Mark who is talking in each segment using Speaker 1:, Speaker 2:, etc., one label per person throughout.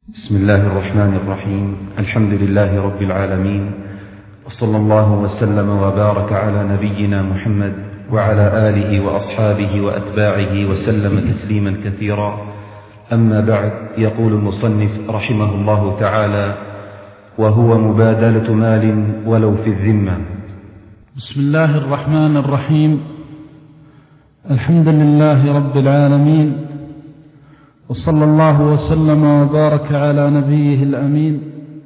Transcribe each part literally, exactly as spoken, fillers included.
Speaker 1: بسم الله الرحمن الرحيم. الحمد لله رب العالمين، وصلى الله وسلم وبارك على نبينا محمد وعلى آله وأصحابه وأتباعه وسلم تسليما كثيرا. أما بعد، يقول المصنف رحمه الله تعالى: وهو مبادلة مال ولو في الذمة.
Speaker 2: بسم الله الرحمن الرحيم. الحمد لله رب العالمين، وصلى الله وسلم وبارك على نبيه الأمين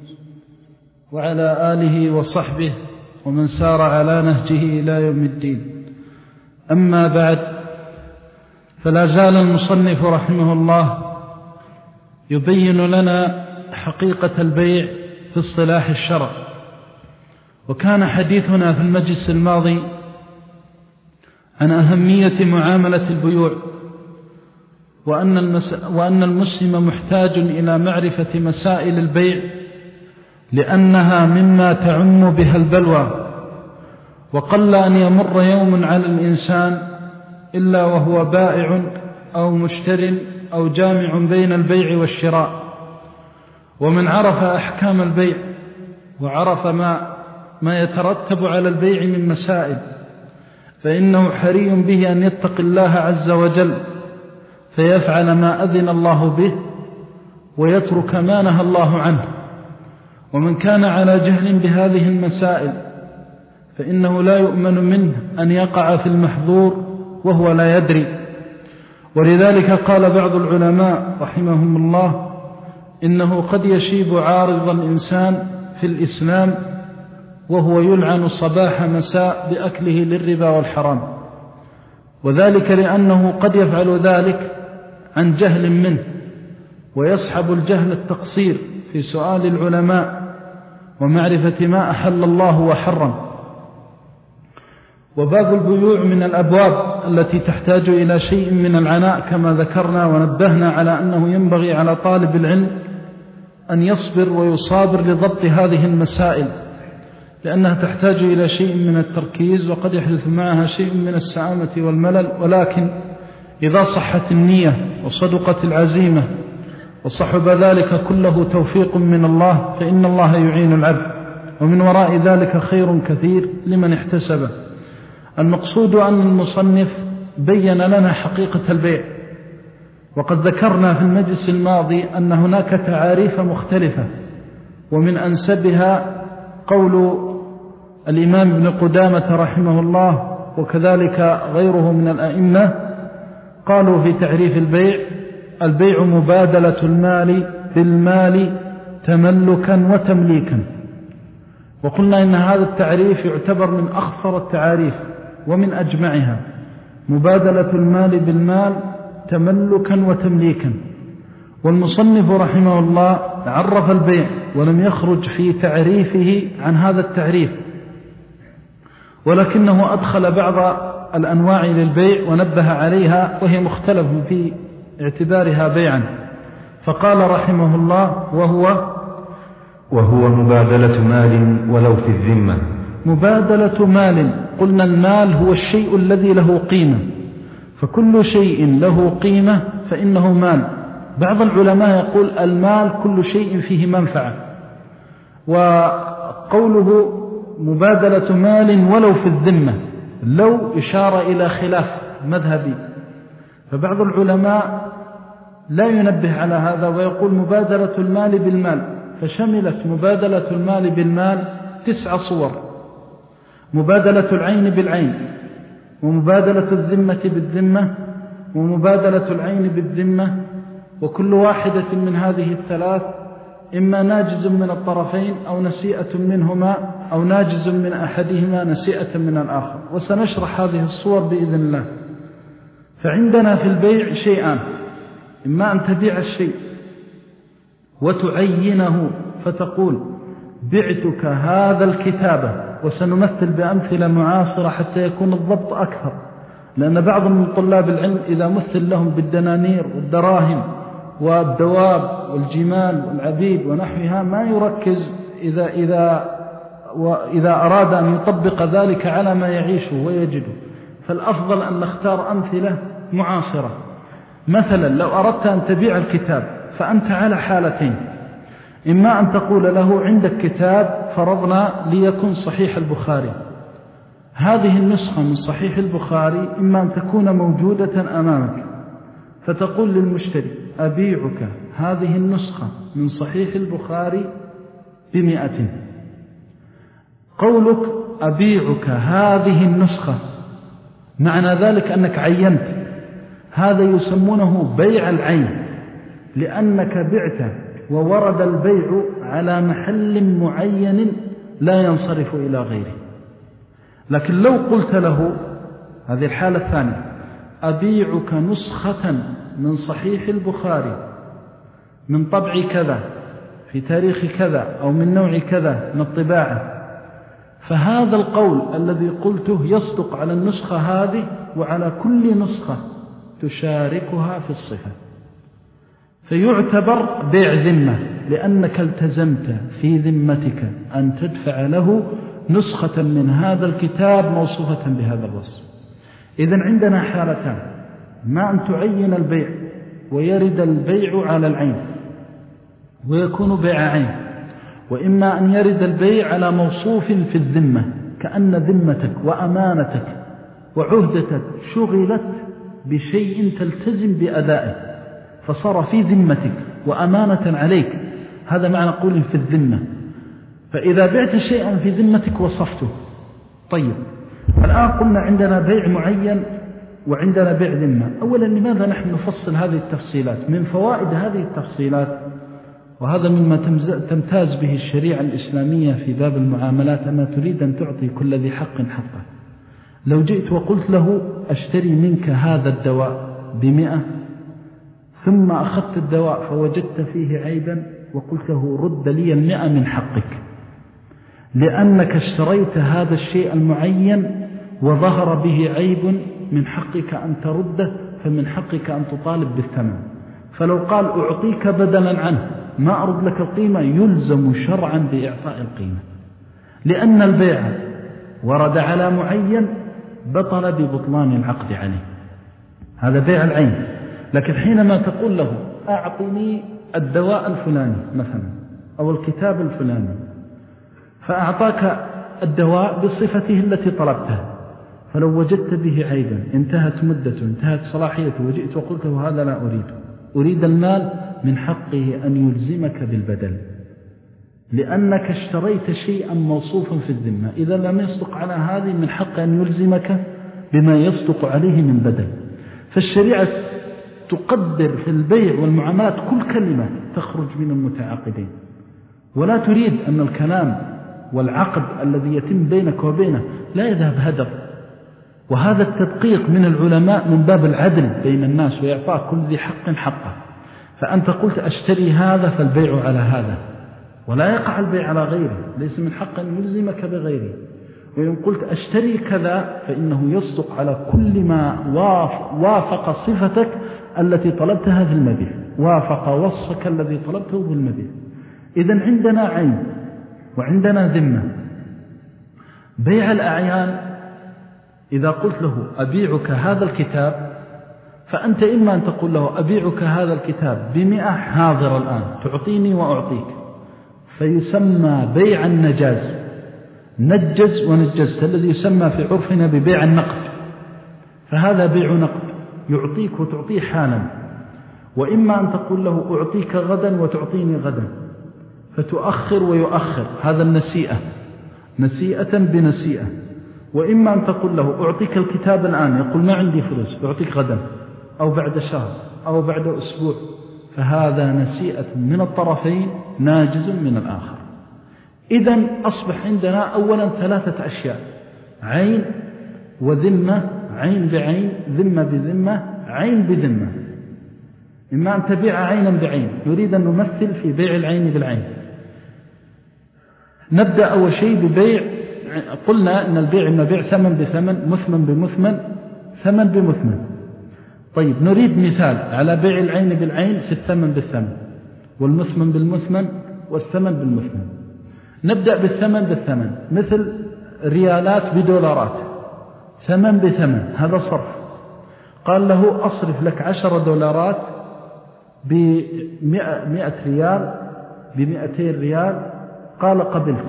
Speaker 2: وعلى آله وصحبه ومن سار على نهجه إلى يوم الدين. أما بعد، فلا زال المصنف رحمه الله يبين لنا حقيقة البيع في اصطلاح الشرع. وكان حديثنا في المجلس الماضي عن أهمية معاملة البيوع، وأن, المس... وأن المسلم محتاج إلى معرفة مسائل البيع، لأنها مما تعم بها البلوى. وقل أن يمر يوم على الإنسان إلا وهو بائع أو مشتر أو جامع بين البيع والشراء. ومن عرف أحكام البيع وعرف ما, ما يترتب على البيع من مسائل، فإنه حري به أن يتقي الله عز وجل فيفعل ما أذن الله به ويترك ما نهى الله عنه. ومن كان على جهل بهذه المسائل فإنه لا يؤمن منه أن يقع في المحظور وهو لا يدري. ولذلك قال بعض العلماء رحمهم الله: إنه قد يشيب عارض الإنسان في الإسلام وهو يلعن صباح مساء بأكله للربا والحرام، وذلك لأنه قد يفعل ذلك عن جهل منه، ويصحب الجهل التقصير في سؤال العلماء ومعرفة ما أحل الله وحرم. وباب البيوع من الأبواب التي تحتاج إلى شيء من العناء، كما ذكرنا ونبهنا على أنه ينبغي على طالب العلم أن يصبر ويصابر لضبط هذه المسائل، لأنها تحتاج إلى شيء من التركيز، وقد يحدث معها شيء من السعامة والملل. ولكن إذا صحت النية وصدقت العزيمة وصحب ذلك كله توفيق من الله، فإن الله يعين العبد، ومن وراء ذلك خير كثير لمن احتسبه. المقصود أن المصنف بين لنا حقيقة البيع، وقد ذكرنا في المجلس الماضي أن هناك تعاريف مختلفة، ومن أنسبها قول الإمام ابن قدامة رحمه الله وكذلك غيره من الأئمة. قالوا في تعريف البيع: البيع مبادلة المال بالمال تملكا وتمليكا. وقلنا إن هذا التعريف يعتبر من أخصر التعاريف ومن أجمعها، مبادلة المال بالمال تملكا وتمليكا. والمصنف رحمه الله عرف البيع ولم يخرج في تعريفه عن هذا التعريف، ولكنه أدخل بعض الأنواع للبيع ونبه عليها، وهي مختلف في اعتبارها بيعا. فقال رحمه الله: وهو
Speaker 1: وهو مبادلة مال ولو في الذمة.
Speaker 2: مبادلة مال، قلنا المال هو الشيء الذي له قيمة، فكل شيء له قيمة فإنه مال. بعض العلماء يقول المال كل شيء فيه منفعة، وقوله مبادلة مال ولو في الذمة لو إشارة إلى خلاف مذهبي، فبعض العلماء لا ينبه على هذا ويقول مبادلة المال بالمال، فشملت مبادلة المال بالمال تسع صور: مبادلة العين بالعين، ومبادلة الذمة بالذمة، ومبادلة العين بالذمة. وكل واحدة من هذه الثلاث إما ناجز من الطرفين أو نسيئة منهما، أو ناجز من أحدهما نسيئة من الآخر. وسنشرح هذه الصور بإذن الله. فعندنا في البيع شيئان: إما أن تبيع الشيء وتعينه فتقول بعتك هذا الكتابة، وسنمثل بأمثلة معاصرة حتى يكون الضبط أكثر، لأن بعض من طلاب العلم إذا مثل لهم بالدنانير والدراهم والدواب والجمال والعبيد ونحوها ما يركز إذا, إذا, وإذا أراد أن يطبق ذلك على ما يعيشه ويجده. فالأفضل أن نختار أمثلة معاصرة. مثلا لو أردت أن تبيع الكتاب فأنت على حالتين: إما أن تقول له عندك كتاب فرضنا ليكن صحيح البخاري، هذه النسخة من صحيح البخاري إما أن تكون موجودة أمامك، فتقول للمشتري أبيعك هذه النسخة من صحيح البخاري بمئة. قولك أبيعك هذه النسخة معنى ذلك أنك عينت، هذا يسمونه بيع العين، لأنك بعت وورد البيع على محل معين لا ينصرف إلى غيره. لكن لو قلت له هذه الحالة الثانية أبيعك نسخة من صحيح البخاري من طبع كذا في تاريخ كذا أو من نوع كذا من الطباعة، فهذا القول الذي قلته يصدق على النسخة هذه وعلى كل نسخة تشاركها في الصفة، فيعتبر بيع ذمة، لأنك التزمت في ذمتك أن تدفع له نسخة من هذا الكتاب موصوفة بهذا الوصف. إذن عندنا حالتان: ما أن تعين البيع ويرد البيع على العين ويكون بيع عين، وإما أن يرد البيع على موصوف في الذمة، كأن ذمتك وأمانتك وعهدتك شغلت بشيء تلتزم بأدائه فصار في ذمتك وأمانة عليك، هذا معنى قول في الذمة. فإذا بعت شيئا في ذمتك وصفته. طيب الآن قلنا عندنا بيع معين وعندنا بيع ذمة. أولا لماذا نحن نفصل هذه التفصيلات؟ من فوائد هذه التفصيلات، وهذا مما تمتاز به الشريعة الإسلامية في باب المعاملات، أنها تريد أن تعطي كل ذي حق حقه. لو جئت وقلت له أشتري منك هذا الدواء بمئة، ثم أخذت الدواء فوجدت فيه عيبا وقلت له رد لي المئة من حقك، لأنك اشتريت هذا الشيء المعين وظهر به عيب، من حقك أن ترده، فمن حقك أن تطالب بالثمن. فلو قال أعطيك بدلا عنه ما أرد لك القيمة، يلزم شرعا بإعطاء القيمة، لأن البيع ورد على معين بطل ببطلان العقد عليه، هذا بيع العين. لكن حينما تقول له أعطني الدواء الفلاني مثلا أو الكتاب الفلاني، فأعطاك الدواء بصفته التي طلبتها، فلو وجدت به عيبا انتهت مدته انتهت صلاحيته وجئت وقلت له هذا لا أريده، أريد المال، من حقه أن يلزمك بالبدل، لأنك اشتريت شيئا موصوفا في الذمة. إذا لم يصدق على هذه من حق أن يلزمك بما يصدق عليه من بدل. فالشريعة تقدر في البيع والمعاملات كل كلمة تخرج من المتعاقدين، ولا تريد أن الكلام والعقد الذي يتم بينك وبينه لا يذهب هدر. وهذا التدقيق من العلماء من باب العدل بين الناس وإعطاء كل ذي حق حقه. فأنت قلت أشتري هذا فالبيع على هذا، ولا يقع البيع على غيره، ليس من حق أن يلزمك بغيره. وإن قلت أشتري كذا فإنه يصدق على كل ما وافق صفتك التي طلبتها في المبيع، وافق وصفك الذي طلبته في المبيع. إذن عندنا عين وعندنا ذمة. بيع الأعيان إذا قلت له أبيعك هذا الكتاب، فأنت إما أن تقول له أبيعك هذا الكتاب بمئة حاضر الآن تعطيني وأعطيك، فيسمى بيع النجاز، نجز ونجزت، الذي يسمى في عرفنا ببيع النقد، فهذا بيع نقد يعطيك وتعطيه حالا. وإما أن تقول له أعطيك غدا وتعطيني غدا، فتؤخر ويؤخر، هذا النسيئة، نسيئة بنسيئة. وإما أن تقول له أعطيك الكتاب الآن، يقول ما عندي فلوس، أعطيك غدا أو بعد شهر أو بعد أسبوع، فهذا نسيئة من الطرفين ناجز من الآخر. إذن أصبح عندنا أولا ثلاثة أشياء: عين وذمة، عين بعين، ذمة بذمة، عين بذمة. إما أن تبيع عينا بعين، نريد أن نمثل في بيع العين بالعين. نبدأ أول شيء ببيع، قلنا أن البيع إما بيع ثمن بثمن، مثمن بمثمن، ثمن بمثمن. طيب نريد مثال على بيع العين بالعين في الثمن بالثمن، والمثمن بالمثمن، والثمن بالمثمن. نبدأ بالثمن بالثمن، مثل ريالات بدولارات، ثمن بثمن، هذا صرف. قال له أصرف لك عشر دولارات بمئة ريال بمئتين ريال قال قبلت.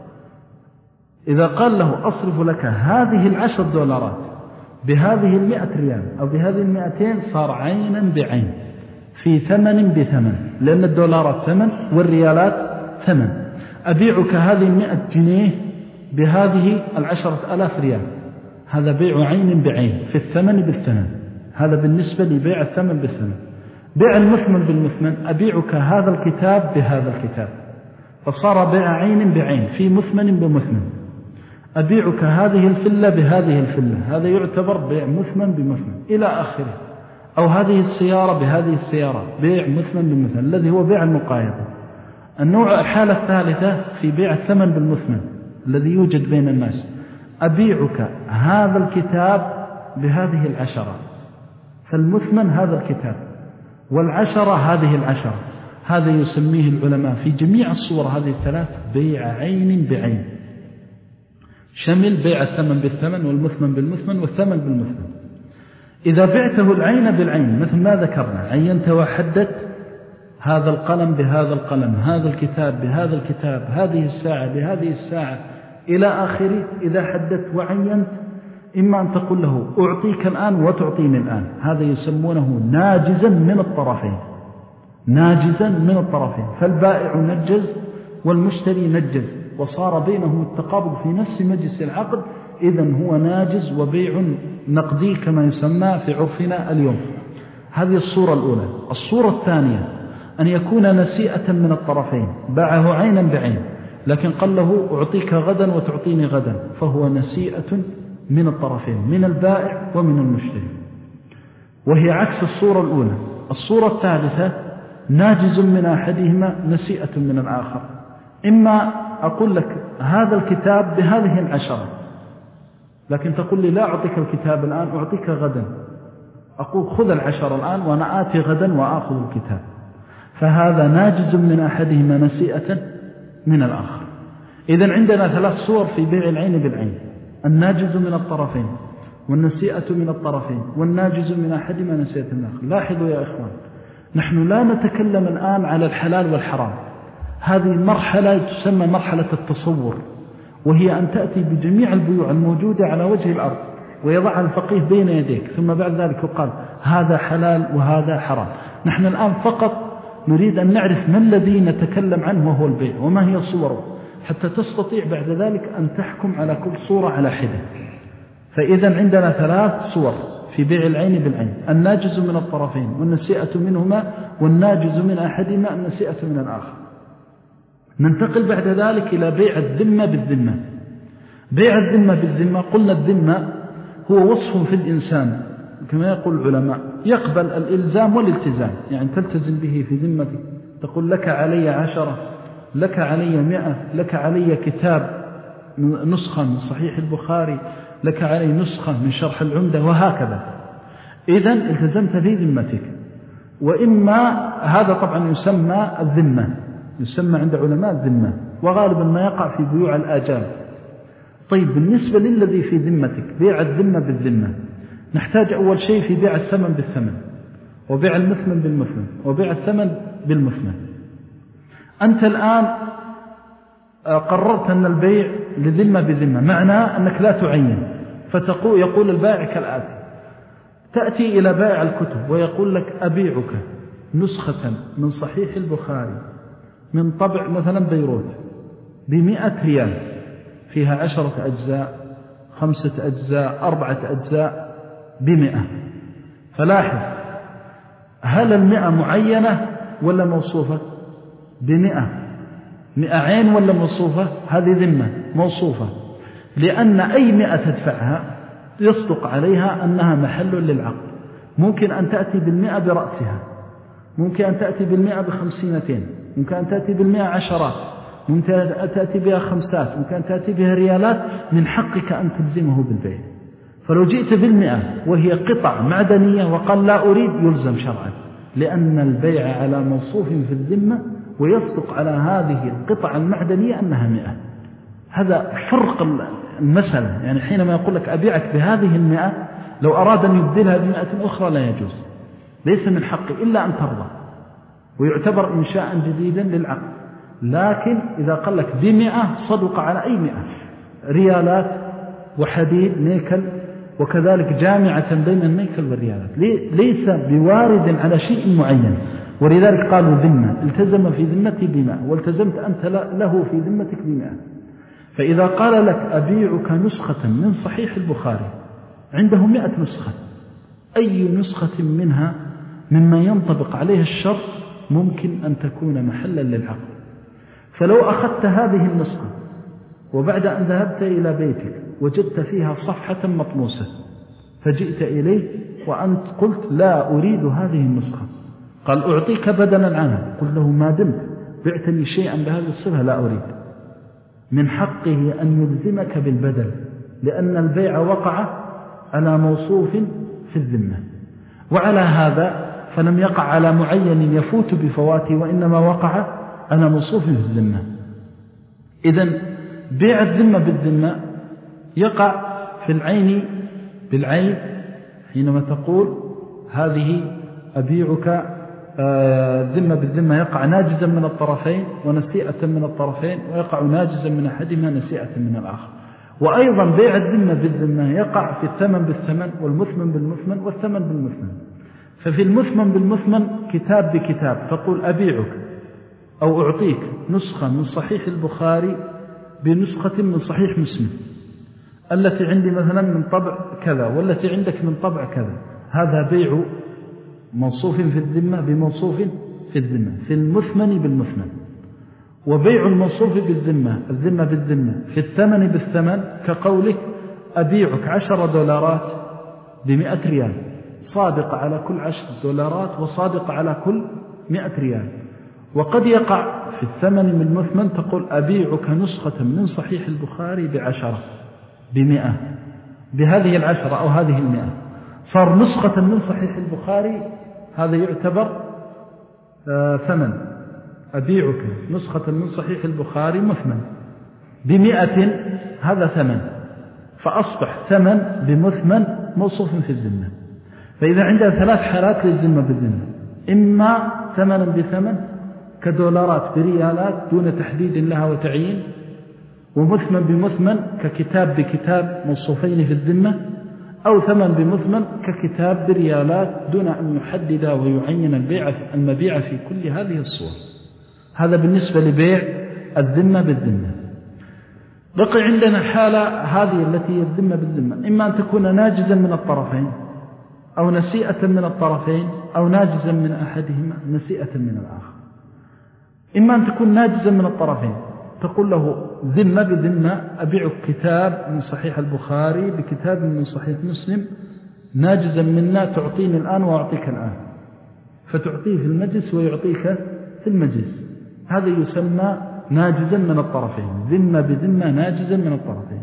Speaker 2: إذا قال له أصرف لك هذه العشر دولارات بهذه المئة ريال أو بهذه المئتين، صار عينا بعين في ثمن بثمن، لأن الدولارات ثمن والريالات ثمن. أبيعك هذه المئة جنيه بهذه العشرة ألاف ريال، هذا بيع عين بعين في الثمن بالثمن. هذا بالنسبة لبيع الثمن بالثمن. بيع المثمن بالمثمن، أبيعك هذا الكتاب بهذا الكتاب، فصار بيع عين بعين في مثمن بمثمن. أبيعك هذه الفلة بهذه الفلة، هذا يعتبر بيع مثمن بمثمن إلى آخره. أو هذه السيارة بهذه السيارة، بيع مثمن بمثمن الذي هو بيع المقايضة. النوع الحالة الثالثة في بيع الثمن بالمثمن الذي يوجد بين الناس، أبيعك هذا الكتاب بهذه العشرة، فالمثمن هذا الكتاب والعشرة هذه العشرة. هذا يسميه العلماء في جميع الصور هذه الثلاث بيع عين بعين، شمل بيع الثمن بالثمن والمثمن بالمثمن والثمن بالمثمن. إذا بعته العين بالعين مثل ما ذكرنا، عينت وحدت هذا القلم بهذا القلم، هذا الكتاب بهذا الكتاب، هذه الساعة بهذه الساعة إلى آخره. إذا حددت وعينت، إما أن تقول له أعطيك الآن وتعطيني الآن، هذا يسمونه ناجزا من الطرفين، ناجزا من الطرفين. فالبائع نجز والمشتري نجز، وصار بينهم التقابض في نفس مجلس العقد، إذن هو ناجز وبيع نقدي كما يسمى في عرفنا اليوم. هذه الصورة الأولى. الصورة الثانية أن يكون نسيئة من الطرفين، باعه عينا بعين، لكن قال له أعطيك غدا وتعطيني غدا، فهو نسيئة من الطرفين، من البائع ومن المشتري، وهي عكس الصورة الأولى. الصورة الثالثة ناجز من أحدهما نسيئة من الآخر. إما أقول لك هذا الكتاب بهذه العشرة، لكن تقول لي لا أعطيك الكتاب الآن، أعطيك غدا. أقول خذ العشرة الآن وأنا آتي غدا وآخذ الكتاب. فهذا ناجز من أحدهما نسيئة من الآخر. إذن عندنا ثلاث صور في بيع العين بالعين: الناجز من الطرفين، والنسيئة من الطرفين، والناجز من أحدهما نسيئة من الآخر. لاحظوا يا إخوان، نحن لا نتكلم الآن على الحلال والحرام. هذه مرحلة تسمى مرحلة التصور، وهي أن تأتي بجميع البيوع الموجودة على وجه الأرض ويضع الفقيه بين يديك، ثم بعد ذلك يقال هذا حلال وهذا حرام. نحن الآن فقط نريد أن نعرف ما الذي نتكلم عنه وهو البيع وما هي صوره، حتى تستطيع بعد ذلك أن تحكم على كل صورة على حدة. فإذا عندنا ثلاث صور في بيع العين بالعين: الناجز من الطرفين، والنسيئة منهما، والناجز من أحدهما النسيئة من الآخر. ننتقل بعد ذلك إلى بيع الذمة بالذمة. بيع الذمة بالذمة، قلنا الذمة هو وصف في الإنسان كما يقول العلماء يقبل الإلزام والالتزام، يعني تلتزم به في ذمتك، تقول لك علي عشرة، لك علي مئة، لك علي كتاب نسخة من صحيح البخاري، لك علي نسخة من شرح العمدة، وهكذا. إذن التزمت في ذمتك. وإما هذا طبعا يسمى الذمة، يسمى عند علماء الذمة، وغالبا ما يقع في بيوع الآجال. طيب بالنسبة للذي في ذمتك بيع الذمة بالذمة، نحتاج أول شيء في بيع الثمن بالثمن، وبيع المثمن بالمثمن، وبيع الثمن بالمثمن. أنت الآن قررت أن البيع لذمة بذمة، معناه أنك لا تعين. فتقول يقول البائع كالآتي: تأتي إلى بائع الكتب ويقول لك أبيعك نسخة من صحيح البخاري من طبع مثلا بيروت بمئة ريال، فيها عشرة أجزاء، خمسة أجزاء، أربعة أجزاء، بمئة. فلاحظ، هل المئة معينة ولا موصوفة؟ بمئة، مئة عين ولا موصوفة؟ هذه ذمة موصوفة، لأن أي مئة تدفعها يصدق عليها أنها محل للعقد. ممكن أن تأتي بالمئة برأسها، ممكن أن تأتي بالمئة بخمسينتين، ممكن أن تأتي بالمئة عشرات، ممكن أن تأتي بها خمسات، ممكن أن تأتي بها ريالات. من حقك أن تلزمه بالبيع. فلو جئت بالمئة وهي قطع معدنية وقال لا أريد، يلزم شرعا، لأن البيع على موصوف في الذمة ويصدق على هذه القطع المعدنية أنها مئة. هذا فرق المسألة. يعني حينما يقول لك أبيعك بهذه المئة، لو أراد أن يبدلها بمئة أخرى لا يجوز، ليس من حقه إلا أن ترضى، ويعتبر إنشاء جديدا للعقد. لكن إذا قال لك بمئة صدق على أي مئة، ريالات وحديد نيكل، وكذلك جامعة بين النيكل والريالات، ليس بوارد على شيء معين. ولذلك قالوا ذمة، التزم في ذمتي بمئة والتزمت أنت له في ذمتك بمئة. فإذا قال لك أبيعك نسخة من صحيح البخاري، عنده مئة نسخة، أي نسخة منها مما ينطبق عليه الشرط ممكن أن تكون محلا للعقد. فلو أخذت هذه النسخة وبعد أن ذهبت إلى بيتك وجدت فيها صفحة مطموسة، فجئت إليه وأنت قلت لا أريد هذه النسخة، قال أعطيك بدلا عنها، قل له ما دمت بعتني شيئا بهذه الصفة لا أريد. من حقه أن يلزمك بالبدل، لأن البيع وقع على موصوف في الذمة. وعلى هذا فلم يقع على معين يفوت بفواته، وإنما وقع على موصوف في الذمة. إذن بيع الذمة بالذمة يقع في العين بالعين، حينما تقول هذه أبيعك ذمة بالذمة يقع ناجزا من الطرفين ونسيئة من الطرفين، ويقع ناجزا من أحدهما نسيئة من الآخر. وأيضا بيع الذمة بالذمة يقع في الثمن بالثمن والمثمن بالمثمن والثمن بالمثمن. ففي المثمن بالمثمن كتاب بكتاب، تقول أبيعك أو أعطيك نسخة من صحيح البخاري بنسخة من صحيح مسلم، التي عندي مثلا من طبع كذا والتي عندك من طبع كذا، هذا بيع موصوف في الذمة بموصوف في الذمة في المثمن بالمثمن. وبيع الموصوف بالذمة الذمة بالذمة في الثمن بالثمن، كقولك أبيعك عشر دولارات بمئة ريال، صادق على كل عشر دولارات وصادق على كل مئة ريال. وقد يقع في الثمن بالمثمن تقول أبيعك نسخة من صحيح البخاري بعشرة بمئة، بهذه العشرة أو هذه المئة صار نسخة من صحيح البخاري، هذا يعتبر آه ثمن. أبيعك نسخة من صحيح البخاري مثمن بمئة، هذا ثمن، فأصبح ثمن بمثمن موصوف في الذمة. فإذا عندنا ثلاث حالات للذمة بالذمة، إما ثمنا بثمن كدولارات بريالات دون تحديد لها وتعيين، ومثمن بمثمن ككتاب بكتاب موصوفين في الذمة، أو ثمن بمثمن ككتاب بريالات دون أن يحدد ويعين البيع المبيع في كل هذه الصور. هذا بالنسبة لبيع الذمة بالذمة. بقي عندنا حالة هذه التي هي الذمة بالذمة، إما أن تكون ناجزا من الطرفين أو نسيئة من الطرفين أو ناجزا من أحدهما نسيئة من الآخر. إما أن تكون ناجزا من الطرفين، تقول له ذمة بذمة، أبيعك كتاب من صحيح البخاري بكتاب من صحيح مسلم، ناجزا منا تعطيني الآن وأعطيك الآن، فتعطيه في المجلس ويعطيك في المجلس، هذا يسمى ناجزا من الطرفين. ذمة بذمة ناجزا من الطرفين.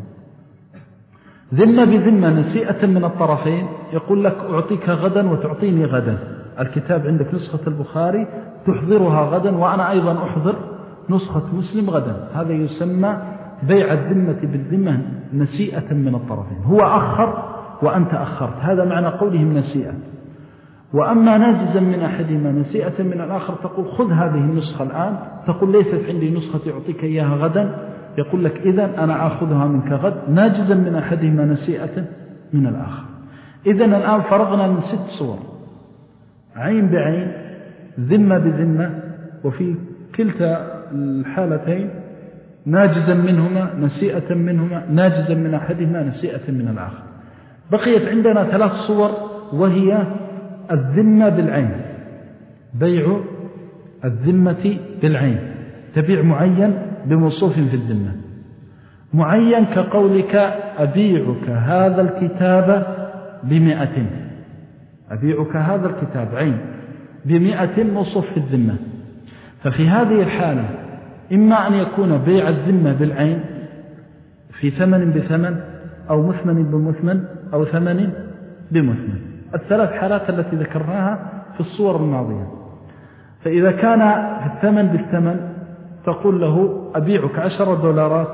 Speaker 2: ذمة بذمة نسيئة من الطرفين، يقول لك أعطيك غدا وتعطيني غدا، الكتاب عندك نسخة البخاري تحضرها غدا وأنا أيضا أحضر نسخة مسلم غدا، هذا يسمى بيع الذمة بالذمة نسيئة من الطرفين. هو أخر وأنت أخرت، هذا معنى قولهم نسيئة. وأما ناجزا من أحدهما نسيئة من الآخر، تقول خذ هذه النسخة الآن، تقول ليست عندي نسخة يعطيك إياها غدا، يقول لك إذن أنا أخذها منك غد، ناجزا من أحدهما نسيئة من الآخر. إذن الآن فرغنا من ست صور، عين بعين، ذمة بذمة، وفي كلتا الحالتين ناجزا منهما نسيئة منهما، ناجزا من أحدهما نسيئة من الآخر. بقيت عندنا ثلاث صور، وهي الذمة بالعين، بيع الذمة بالعين، تبيع معين بموصوف في الذمة. معين كقولك أبيعك هذا الكتاب بمئة، أبيعك هذا الكتاب عين بمئة موصوف في الذمة. ففي هذه الحالة إما أن يكون بيع الذمة بالعين في ثمن بثمن أو مثمن بمثمن أو ثمن بمثمن، الثلاث حالات التي ذكرناها في الصور الماضية. فإذا كان في الثمن بالثمن تقول له أبيعك عشر دولارات،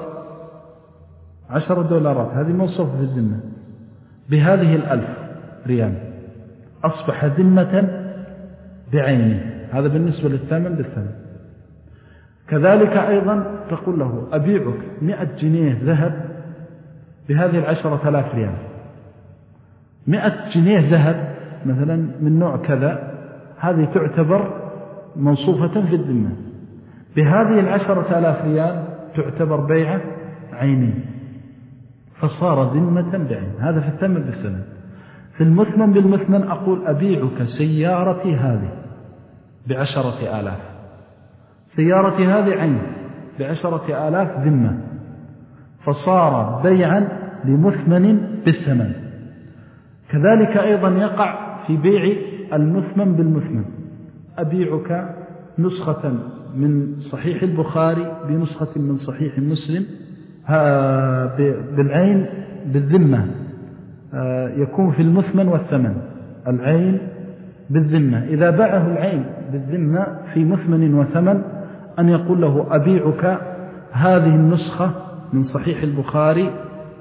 Speaker 2: عشر دولارات هذه موصوف في الذمة بهذه الألف ريال، أصبح ذمة بعينه، هذا بالنسبة للثمن بالثمن. كذلك أيضا تقول له أبيعك مئة جنيه ذهب بهذه العشرة آلاف ريال. مئة جنيه ذهب مثلا من نوع كذا، هذه تعتبر موصوفة في الذمة. بهذه العشرة آلاف ريال تعتبر بيعة عيني، فصار ذمة بعين. هذا في الثمن بالثمن. في المثمن بالمثمن أقول أبيعك سيارتي هذه بعشرة آلاف، سيارتي هذه عين بعشرة آلاف ذمة، فصار بيعا لمثمن بالثمن. كذلك أيضا يقع في بيع المثمن بالمثمن. أبيعك نسخة من صحيح البخاري بنسخة من صحيح مسلم بالعين بالذمة، يكون في المثمن والثمن العين بالذمة. إذا باعه العين بالذمة في مثمن وثمن أن يقول له أبيعك هذه النسخة من صحيح البخاري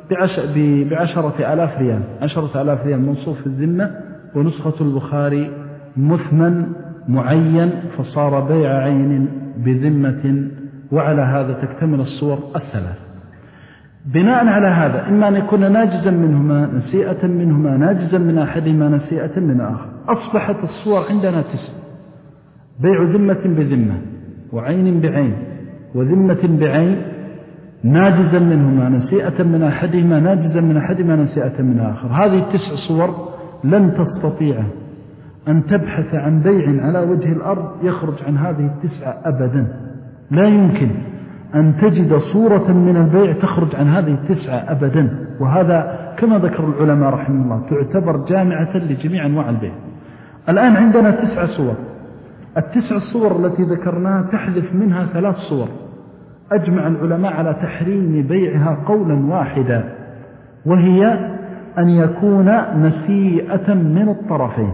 Speaker 2: بعشرة آلاف ريال، عشرة آلاف ريال منصوف في الذمة، ونسخة البخاري مثمن معين، فصار بيع عين بذمة. وعلى هذا تكتمل الصور الثلاث. بناء على هذا إما أن يكون ناجزا منهما نسيئة منهما، ناجزا من أحدهما نسيئة من آخر. أصبحت الصور عندنا تسع: بيع ذمة بذمة، وعين بعين، وذمة بعين، ناجزا منهما نسيئة من أحدهما، ناجزا من أحدهما نسيئة من آخر. هذه التسع صور لن تستطيع أن تبحث عن بيع على وجه الأرض يخرج عن هذه التسعة أبدا. لا يمكن أن تجد صورة من البيع تخرج عن هذه التسعة أبدا. وهذا كما ذكر العلماء رحمه الله تعتبر جامعة لجميع أنواع البيع. الآن عندنا تسع صور. التسع الصور التي ذكرناها تحذف منها ثلاث صور أجمع العلماء على تحريم بيعها قولا واحدا، وهي أن يكون نسيئة من الطرفين،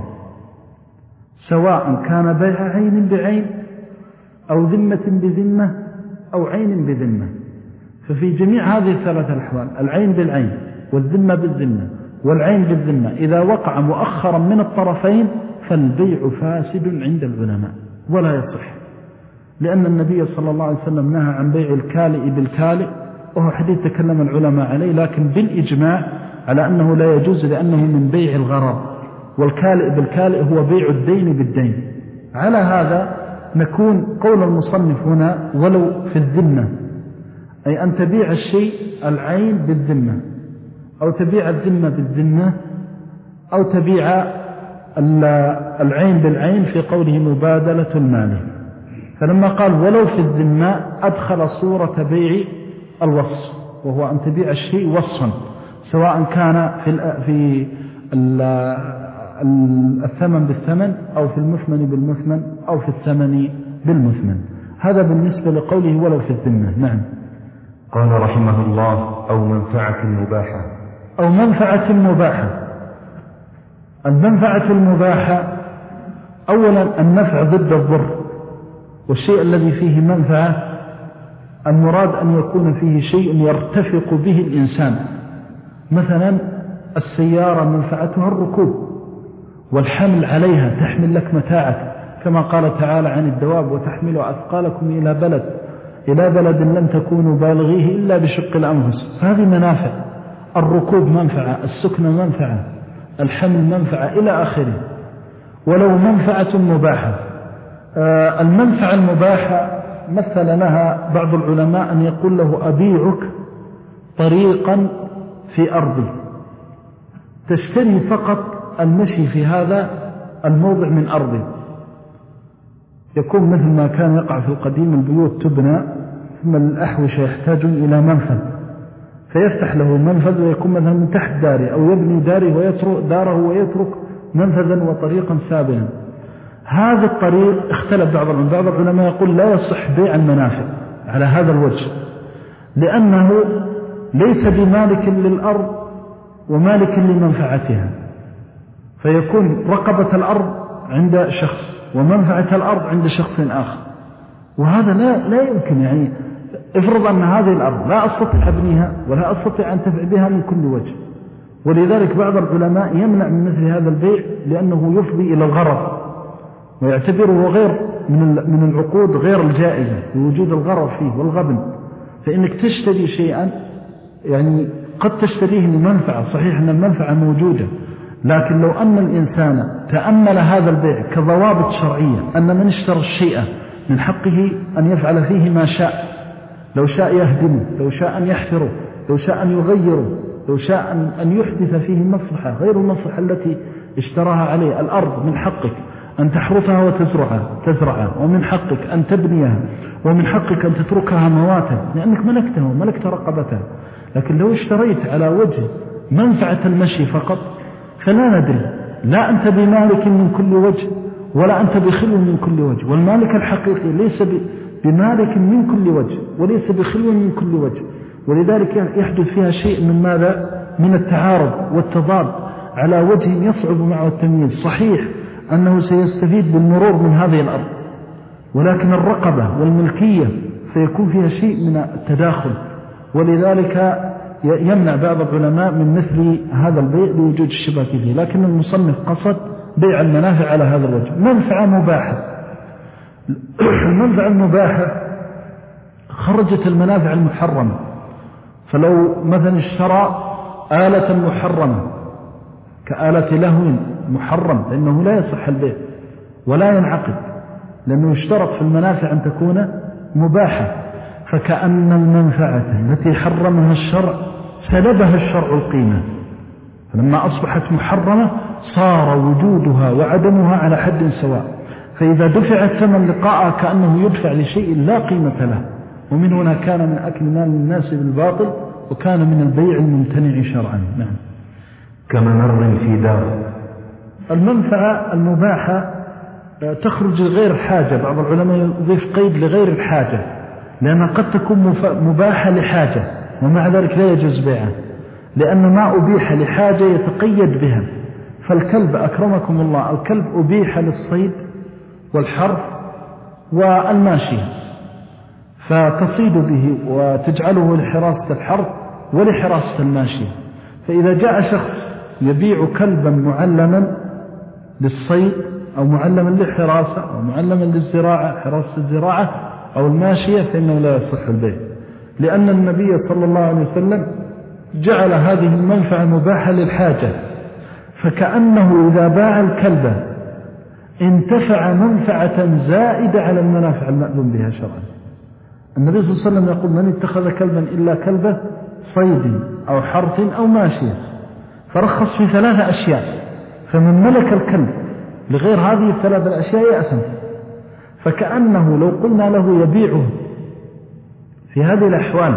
Speaker 2: سواء كان بيع عين بعين أو ذمة بذمة أو عين بذمة. ففي جميع هذه الثلاث الأحوال، العين بالعين والذمة بالذمة والعين بالذمة، إذا وقع مؤخرا من الطرفين فالبيع فاسد عند العلماء ولا يصح، لأن النبي صلى الله عليه وسلم نهى عن بيع الكالئ بالكالئ، وهو حديث تكلم العلماء عليه، لكن بالإجماع على أنه لا يجوز لأنه من بيع الغرر، والكالئ بالكالئ هو بيع الدين بالدين. على هذا نكون قول المصنف هنا ولو في الذمة، أي أن تبيع الشيء العين بالذمة، أو تبيع الذمة بالذمة، أو تبيع العين بالعين في قوله مبادلة المال. فلما قال ولو في الذمة أدخل صورة بيع الوصف، وهو أن تبيع الشيء وصفا، سواء كان في في الثمن بالثمن أو في المثمن بالمثمن أو في الثمن بالمثمن. هذا بالنسبة لقوله ولو في الذمة. نعم.
Speaker 1: قال رحمه الله: أو منفعة مباحة.
Speaker 2: أو منفعة مباحة. المنفعة المباحة أولا النفع ضد الضر، والشيء الذي فيه منفعة المراد أن يكون فيه شيء يرتفق به الإنسان. مثلا السيارة منفعتها الركوب والحمل عليها، تحمل لك متاعك، كما قال تعالى عن الدواب: وتحملوا أثقالكم إلى بلد إلى بلد لم تكونوا بالغيه إلا بشق الأنفس. فهذه منافع. الركوب منفعة، السكن منفعة، الحمل منفعة إلى آخره. ولو منفعة مباحة. آه المنفعة المباحة مثل لها بعض العلماء أن يقول له: أبيعك طريقا في أرضي، تشتري فقط المشي في هذا الموضع من أرضي. يكون مثل ما كان يقع في القديم، البيوت تبنى ثم الأحوشة يحتاجون إلى منفذ، فيفتح له منفذ ويكون مثلا من تحت داري، أو يبني داره ويترك داره ويترك منفذا وطريقا سابلا. هذا الطريق اختلف بعض العلماء، بعض العلماء يقول لا يصح بيع المنافع على هذا الوجه، لأنه ليس بمالك للأرض ومالك لمنفعتها، فيكون رقبة الأرض عند شخص ومنفعة الأرض عند شخص آخر، وهذا لا, لا يمكن. يعني افرض أن هذه الأرض لا أستطيع أبنيها ولا أستطيع أن تنتفع بها من كل وجه، ولذلك بعض العلماء يمنع من مثل هذا البيع لأنه يفضي إلى الغرض ويعتبره غير من من العقود غير الجائزة بوجود الغرر فيه والغبن، فإنك تشتري شيئا يعني قد تشتريه لمنفعة، صحيح أن المنفعة موجودة، لكن لو أن الإنسان تأمل هذا البيع كضوابط شرعية أن من اشترى الشيء من حقه أن يفعل فيه ما شاء، لو شاء يهدمه، لو شاء أن يحفره، لو شاء أن يغيره، لو شاء أن يحدث فيه مصلحة غير المصلحة التي اشتراها عليه. الأرض من حقك أن تحرثها وتزرعها تزرعها، ومن حقك أن تبنيها، ومن حقك أن تتركها مواتا لأنك ملكتها وملكت رقبتها. لكن لو اشتريت على وجه منفعة المشي فقط فلا ندري، لا أنت بمالك من كل وجه ولا أنت بخلو من كل وجه، والمالك الحقيقي ليس بمالك من كل وجه وليس بخلو من كل وجه، ولذلك يحدث فيها شيء من ماذا؟ من التعارض والتضاد على وجه يصعب معه التمييز. صحيح أنه سيستفيد بالمرور من هذه الأرض، ولكن الرقبة والملكية سيكون فيها شيء من التداخل، ولذلك يمنع بعض العلماء من مثل هذا البيع لوجود الشباك فيه. لكن المصنف قصد بيع المنافع على هذا الوجه. منفعة مباحة، المنفعة المباحة خرجت المنافع المحرمة، فلو مثلا اشترى آلة محرمة كآلة لهو محرم فإنه لا يصح البيع ولا ينعقد، لأنه اشترط في المنافع أن تكون مباحة، فكأن المنفعة التي حرمها الشرع سلبها الشرع القيمة، فلما أصبحت محرمة صار وجودها وعدمها على حد سواء، فإذا دفع الثمن لقاءها كأنه يدفع لشيء لا قيمة له. ومن هنا كان من أكل مال الناس بالباطل، وكان من البيع الممتنع شرعا. نعم.
Speaker 1: كممر في دار.
Speaker 2: المنفعة المباحة تخرج لغير حاجة، بعض العلماء يضيف قيد لغير الحاجة، لأنها قد تكون مباحة لحاجة ومع ذلك لا يجوز بيعها، لأن ما أبيح لحاجة يتقيد بها. فالكلب أكرمكم الله، الكلب أبيح للصيد والحرث والماشية، فتصيد به وتجعله لحراسة الحرث ولحراسة الماشية. فإذا جاء شخص يبيع كلبا معلما للصيد أو معلما للحراسة أو معلما للزراعة، حراسة الزراعة أو الماشية، فإنه لا يصح البيع، لأن النبي صلى الله عليه وسلم جعل هذه المنفعة مباحة للحاجة، فكأنه إذا باع الكلب انتفع منفعة زائدة على المنافع المأذون بها شرعا. النبي صلى الله عليه وسلم يقول: من اتخذ كلبا إلا كلبه صيد أو حرث أو ماشية، فرخص في ثلاثة أشياء، فمن ملك الكلب لغير هذه الثلاثة الأشياء يأثم. فكأنه لو قلنا له يبيعه في هذه الأحوال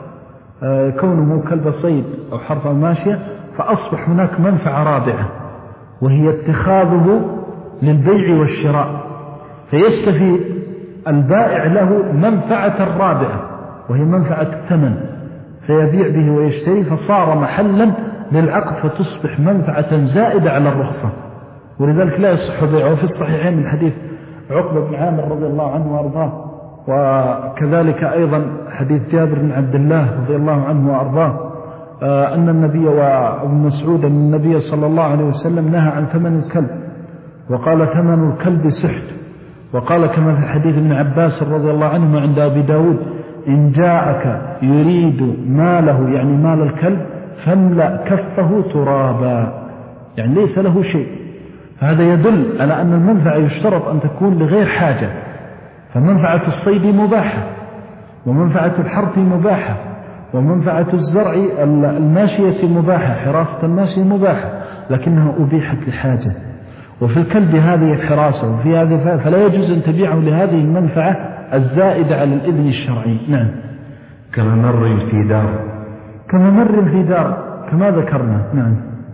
Speaker 2: كونه كلب صيد أو حرث أو ماشية، فأصبح هناك منفعة رابعة وهي اتخاذه للبيع والشراء، فيستفيد البائع له منفعة رابعة وهي منفعة الثمن، فيبيع به ويشتري، فصار محلا للعقد، فتصبح منفعة زائدة على الرخصة، ولذلك لا يصح بيعه. في الصحيحين من حديث عقبة بن عامر رضي الله عنه وأرضاه، وكذلك أيضا حديث جابر بن عبد الله رضي الله عنه وأرضاه أن النبي وابن مسعود أن النبي صلى الله عليه وسلم نهى عن ثمن الكلب، وقال: ثمن الكلب سحت. وقال كما في حديث ابن عباس رضي الله عنهما عند أبي داود: إن جاءك يريد ماله، يعني مال الكلب، فاملأ كفه ترابا، يعني ليس له شيء. هذا يدل على أن المنفعة يشترط أن تكون لغير حاجة، فمنفعة الصيد مباحة، ومنفعة الحرث مباحة، ومنفعة الزرع الماشية مباحة، حراسة الماشية مباحة، لكنها أبيحت لحاجة. وفي الكلب هذه الحراسة وفي هذه، فلا يجوز أن تبيعه لهذه المنفعة الزائدة على الإذن الشرعي. نعم.
Speaker 1: كممر في دار.
Speaker 2: كممر في دار كما ذكرنا. نعم.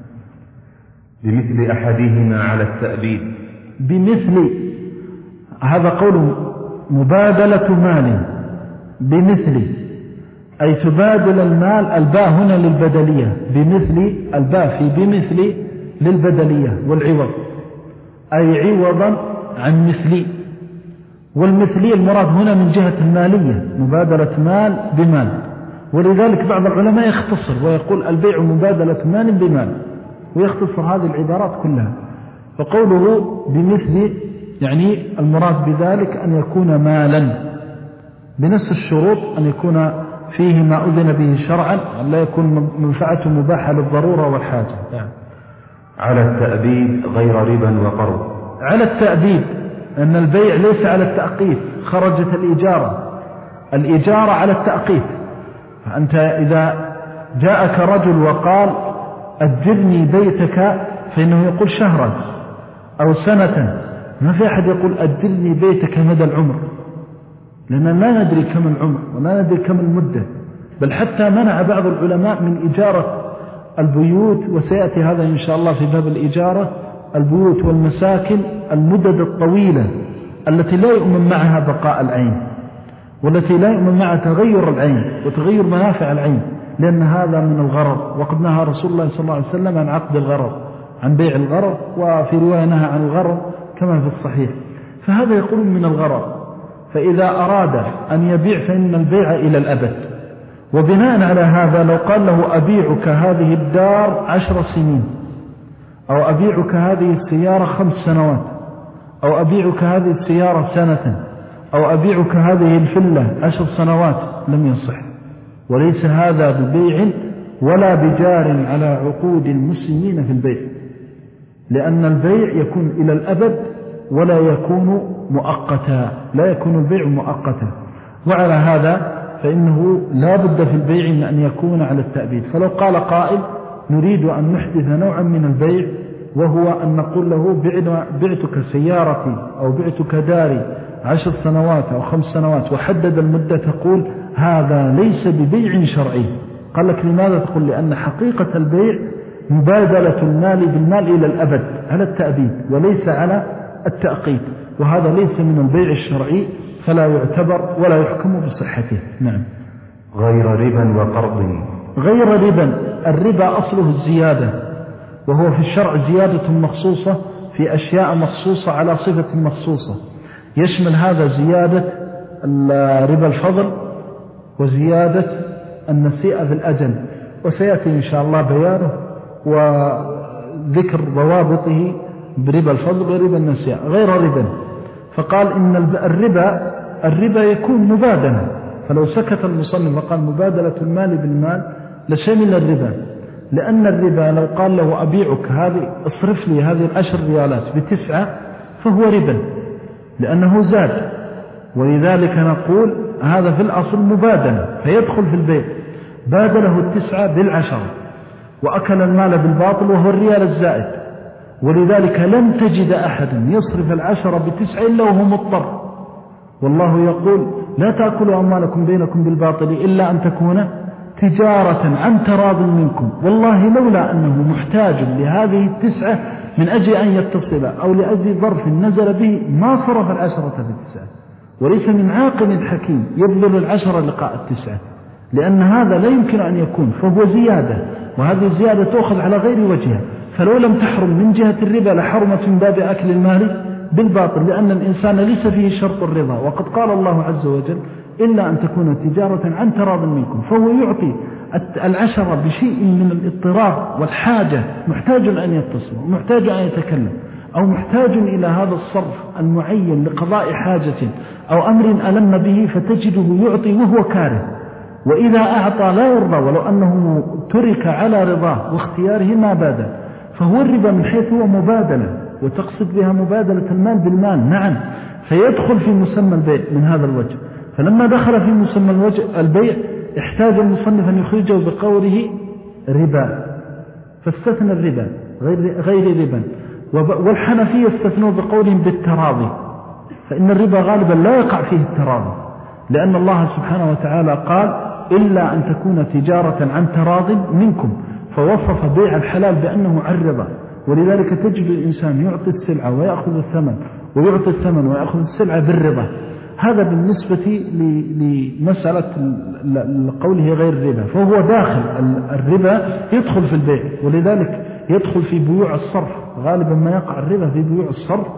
Speaker 1: بمثل أحدهما على التأبيد.
Speaker 2: بمثل، هذا قول مبادلة مال بمثل، أي تبادل المال. الباء هنا للبدلية، بمثل، الباء في بمثل للبدلية والعوض، أي عوضا عن مثلي. والمثلي المراد هنا من جهة المالية، مبادلة مال بمال. ولذلك بعض العلماء يختصر ويقول: البيع مبادلة مال بمال، ويختصر هذه العبارات كلها. فقوله بمثل يعني المراد بذلك أن يكون مالا بنفس الشروط، أن يكون فيه ما أذن به شرعا، أن لا يكون منفعته مباحة للضرورة والحاجة. يعني
Speaker 1: على التأبيد غير ربا وقرض.
Speaker 2: على التأبيد أن البيع ليس على التأقيت، خرجت الإجارة الإجارة على التأقيت. فأنت إذا جاءك رجل وقال أجرني بيتك، فإنه يقول شهرا أو سنة، ما في أحد يقول أجرني بيتك مدى العمر، لأننا لا ندري كم العمر ولا ندري كم المدة. بل حتى منع بعض العلماء من إجارة البيوت، وسيأتي هذا إن شاء الله في باب الإجارة، البيوت والمساكن المدد الطويلة التي لا يؤمن معها بقاء العين، والتي لا يؤمن معها تغير العين وتغير منافع العين، لأن هذا من الغرر. وقد نهى رسول الله صلى الله عليه وسلم عن عقد الغرر، عن بيع الغرر، وفي رواية نهى عن الغرر كما في الصحيح. فهذا يقول من الغرر. فإذا أراد أن يبيع فإن البيع إلى الأبد. وبناء على هذا لو قال له أبيعك هذه الدار عشر سنين، أو أبيعك هذه السيارة خمس سنوات، أو أبيعك هذه السيارة سنة، أو أبيعك هذه الفلة عشر سنوات، لم يصح. وليس هذا ببيع ولا بجار على عقود المسلمين في البيع، لأن البيع يكون إلى الأبد ولا يكون مؤقتا، لا يكون البيع مؤقتا. وعلى هذا فإنه لا بد في البيع أن يكون على التأبيد. فلو قال قائل نريد أن نحدث نوعا من البيع، وهو أن نقول له بعتك سيارتي أو بعتك داري عشر سنوات أو خمس سنوات، وحدد المدة، تقول هذا ليس ببيع شرعي. قال لك لماذا؟ تقول لأن حقيقة البيع مبادلة المال بالمال إلى الأبد على التأبيد وليس على التأقيد، وهذا ليس من البيع الشرعي، فلا يعتبر ولا يحكم بصحته. نعم.
Speaker 1: غير ربا وقرض.
Speaker 2: غير ربا، الربا أصله الزيادة، وهو في الشرع زيادة مخصوصة في أشياء مخصوصة على صفة مخصوصة. يشمل هذا زيادة ربا الفضل وزيادة النسيئة في الأجل، وسيأتي إن شاء الله بيانه وذكر ضوابطه بربا الفضل وربا النسيئة. غير ربا، فقال إن الربا الربا يكون مبادلة، فلو سكت المصنف وقال مبادلة المال بالمال لشمل الربا، لأن الربا لو قال له أبيعك هذه، اصرف لي هذه العشر ريالات بتسعة، فهو ربا لأنه زاد. ولذلك نقول هذا في الأصل مبادلة، فيدخل في البيع. بادله التسعة بالعشرة وأكل المال بالباطل وهو الريال الزائد. ولذلك لن تجد أحدا يصرف العشرة بتسعة إلا وهو مضطر. والله يقول لا تأكلوا أموالكم بينكم بالباطل إلا أن تكون تجارة عن تراض منكم. والله لولا أنه محتاج لهذه التسعة من أجل أن يتصل أو لأجل ظرف نزل به ما صرف العشرة بتسعة. وليس من عاقل حكيم يبذل العشرة لقاء التسعة، لأن هذا لا يمكن أن يكون، فهو زيادة، وهذه الزيادة تأخذ على غير وجهها. فلو لم تحرم من جهة الربا لحرمت من باب أكل المال بالباطل، لأن الإنسان ليس فيه شرط الرضا. وقد قال الله عز وجل إلا أن تكون تجارة عن تراض منكم، فهو يعطي العشرة بشيء من الاضطرار والحاجة، محتاج أن يتصل ومحتاج أن يتكلم، أو محتاج إلى هذا الصرف المعين لقضاء حاجة أو أمر ألم به، فتجده يعطي وهو كاره. وإذا أعطى لا يرضى، ولو أنه ترك على رضاه واختياره ما بادل. فهو الربا من حيث هو مبادلة، وتقصد بها مبادلة المال بالمال، نعم، فيدخل في مسمى البيع من هذا الوجه. فلما دخل في مسمى الوجه البيع احتاج المصنف أن يخرجه بقوله ربا، فاستثنى الربا غير, غير ربا. والحنفية استثنوا بقولهم بالتراضي، فإن الربا غالبا لا يقع فيه التراضي، لأن الله سبحانه وتعالى قال إلا أن تكون تجارة عن تراض منكم، فوصف بيع الحلال بأنه عن ربا. ولذلك تجد الإنسان يعطي السلعة ويأخذ الثمن، ويعطي الثمن ويأخذ السلعة بالربا. هذا بالنسبة لمسألة قوله غير الربا، فهو داخل الربا يدخل في البيع، ولذلك يدخل في بيوع الصرف. غالبا ما يقع الربا في بيوع الصرف،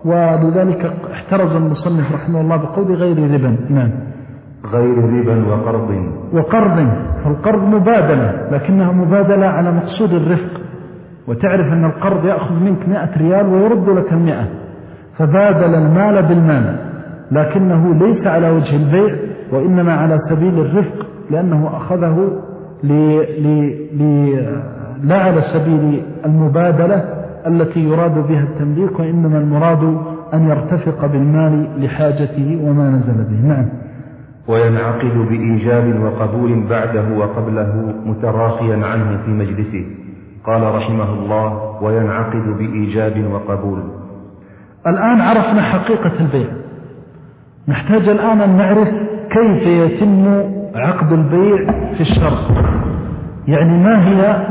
Speaker 2: ولذلك احترز المصنف رحمه الله بقول غير ربا. نعم.
Speaker 1: غير ربا وقرض.
Speaker 2: وقرض، فالقرض مبادلة، لكنها مبادلة على مقصود الرفق. وتعرف أن القرض يأخذ منك مئة ريال ويرد لك المئة، فبادل المال بالمال، لكنه ليس على وجه البيع وإنما على سبيل الرفق، لأنه أخذه ل... ل... ل... لا على سبيل المبادلة التي يراد بها التمليك، وإنما المراد أن يرتفق بالمال لحاجته وما نزل به. نعم.
Speaker 1: وينعقد بإيجاب وقبول بعده وقبله متراخيا عنه في مجلسه. قال رحمه الله: وينعقد بإيجاب وقبول.
Speaker 2: الآن عرفنا حقيقة البيع، نحتاج الآن أن نعرف كيف يتم عقد البيع في الشرع، يعني ما هي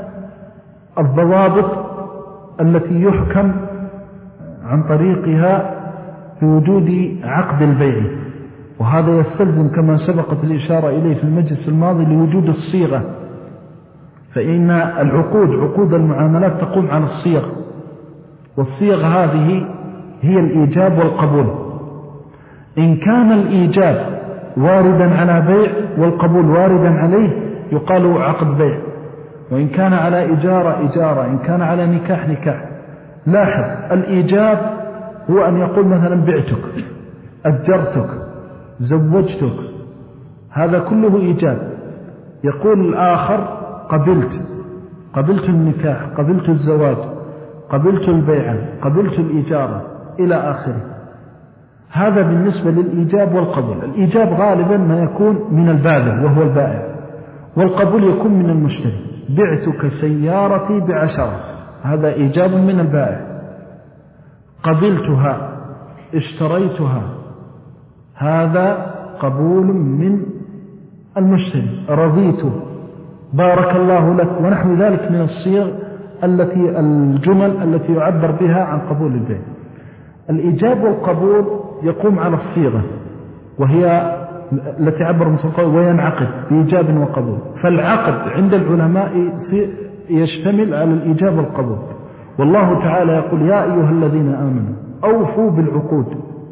Speaker 2: الضوابط التي يحكم عن طريقها في وجود عقد البيع. وهذا يستلزم كما سبقت الإشارة إليه في المجلس الماضي لوجود الصيغة، فإن العقود عقود المعاملات تقوم على الصيغ، والصيغ هذه هي الإيجاب والقبول. إن كان الإيجاب واردا على بيع والقبول واردا عليه يقال عقد بيع، وإن كان على إجارة إجارة، إن كان على نكاح نكاح. لاحظ، الإيجاب هو أن يقول مثلا بعتك، أجرتك، زوجتك، هذا كله إيجاب. يقول الآخر قبلت، قبلت النكاح، قبلت الزواج، قبلت البيع، قبلت الإجارة إلى آخره. هذا بالنسبة للإيجاب والقبول. الإيجاب غالبا ما يكون من البائع وهو البائع، والقبول يكون من المشتري. بعتك سيارتي بعشرة، هذا إيجاب من البائع. قبلتها، اشتريتها، هذا قبول من المشتري. رضيت، بارك الله لك، ونحو ذلك من الصيغ التي الجمل التي يعبر بها عن قبول البيع. الإيجاب والقبول يقوم على الصيغة، وهي التي عبر المصنف وينعقد بإيجاب وقبول. فالعقد عند العلماء يشتمل على الإيجاب والقبول. والله تعالى يقول: يا أيها الذين آمنوا أوفوا بالعقود.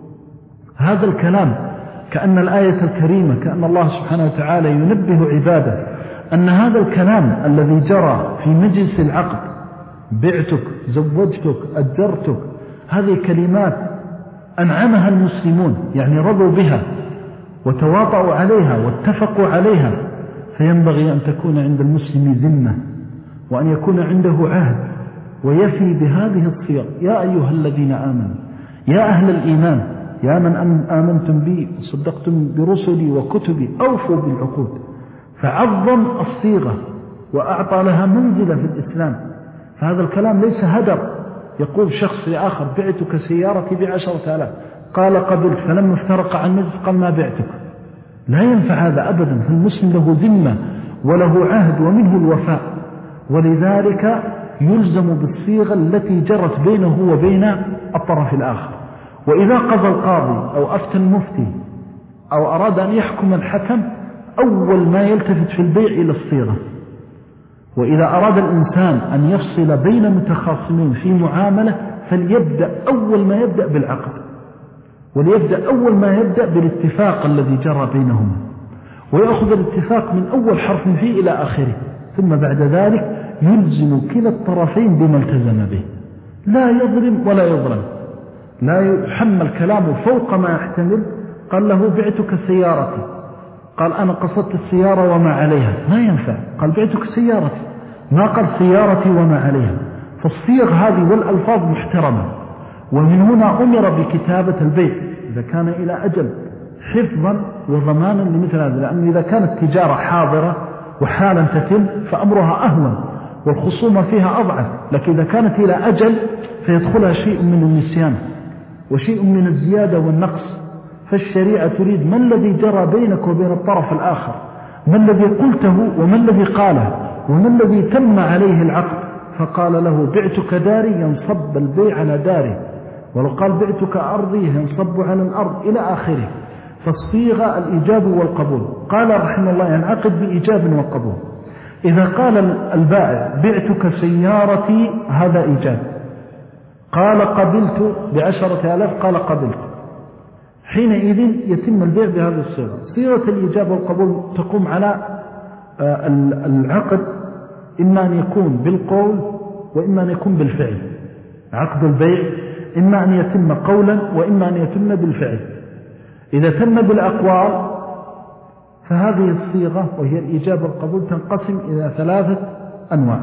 Speaker 2: هذا الكلام كأن الآية الكريمة، كأن الله سبحانه وتعالى ينبه عباده أن هذا الكلام الذي جرى في مجلس العقد، بعتك، زوجتك، أجرتك، هذه كلمات أنعمها المسلمون، يعني رضوا بها وتواطؤوا عليها واتفقوا عليها. فينبغي أن تكون عند المسلم ذمة، وأن يكون عنده عهد ويفي بهذه الصيغ. يا أيها الذين آمنوا، يا أهل الإيمان، يا من آمنتم بي وصدقتم برسلي وكتبي، أوفوا بالعقود. فعظم الصيغة وأعطى لها منزلة في الإسلام. فهذا الكلام ليس هدر. يقول شخص لآخر: بعتك سيارتي بعشرة آلاف، قال قبلت، فلما افترق عن مجلس قال ما بعتك. لا ينفع هذا أبدا. فالمسلم له ذمة وله عهد ومنه الوفاء، ولذلك يلزم بالصيغة التي جرت بينه وبين الطرف الآخر. وإذا قضى القاضي أو أفتى المفتي أو أراد أن يحكم الحكم، أول ما يلتفت في البيع إلى الصيغة. وإذا أراد الإنسان أن يفصل بين متخاصمين في معاملة، فليبدأ أول ما يبدأ بالعقد، وليبدأ أول ما يبدأ بالاتفاق الذي جرى بينهما، ويأخذ الاتفاق من أول حرف فيه إلى آخره، ثم بعد ذلك يلزم كلا الطرفين بما التزم به، لا يظلم ولا يظلم، لا يحمل كلامه فوق ما يحتمل. قال له: بعتك سيارتي، قال: أنا قصدت السيارة وما عليها، ما ينفع. قال: بعتك سيارتي، ما قال سيارتي وما عليها. فالصيغ هذه والألفاظ محترمة. ومن هنا أمر بكتابة البيع إذا كان إلى أجل، حفظا وضمانا لمثل هذا، لأن إذا كانت تجارة حاضرة وحالا تتم فأمرها أهون والخصومة فيها أضعف. لكن إذا كانت إلى أجل فيدخلها شيء من النسيان وشيء من الزيادة والنقص. فالشريعة تريد ما الذي جرى بينك وبين الطرف الآخر، ما الذي قلته وما الذي قاله وما الذي تم عليه العقد. فقال له: بعتك داري، ينصب البيع على داري، ولو قال بعتك أرضي ينصب على الأرض إلى آخره. فالصيغة الإيجاب والقبول. قال رحمه الله: ينعقد بإيجاب وقبول. إذا قال البائع: بعتك سيارتي، هذا إيجاب. قال: قبلت بعشرة آلاف، قال: قبلت. حينئذ يتم البيع بهذه الصيغة. صيغة الإيجاب والقبول تقوم على العقد، إما أن يكون بالقول وإما أن يكون بالفعل. عقد البيع إما أن يتم قولا وإما أن يتم بالفعل. إذا تم بالأقوال فهذه الصيغة وهي الإيجاب والقبول تنقسم إلى ثلاثة أنواع.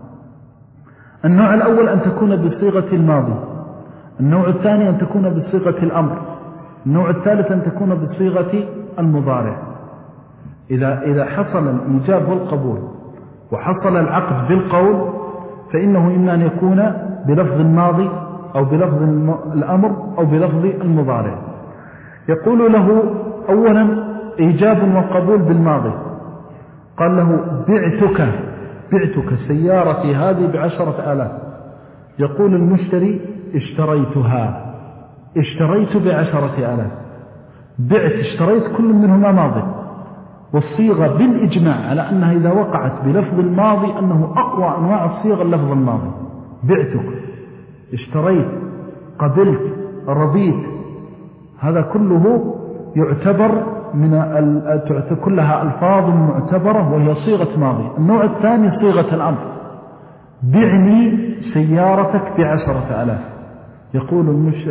Speaker 2: النوع الأول أن تكون بصيغة الماضي، النوع الثاني أن تكون بصيغة الأمر، النوع الثالث أن تكون بصيغة المضارع. إذا, إذا حصل الإيجاب والقبول وحصل العقد بالقول فإنه إما أن يكون بلفظ الماضي أو بلفظ الأمر أو بلفظ المضارع. يقول له أولا إيجاب وقبول بالماضي، قال له بعتك بعتك سيارتي هذه بعشرة آلاف. يقول المشتري اشتريتها، اشتريت بعشرة آلاف. بعت اشتريت كل منهما ماضي، والصيغة بالإجماع على أنها إذا وقعت بلفظ الماضي أنه أقوى أنواع الصيغة اللفظ الماضي. بعتك، اشتريت، قبلت، رضيت، هذا كله يعتبر من كلها ألفاظ معتبرة وهي صيغة ماضي. النوع الثاني صيغة الأمر، بعني سيارتك بعشرة آلاف. يقول المش...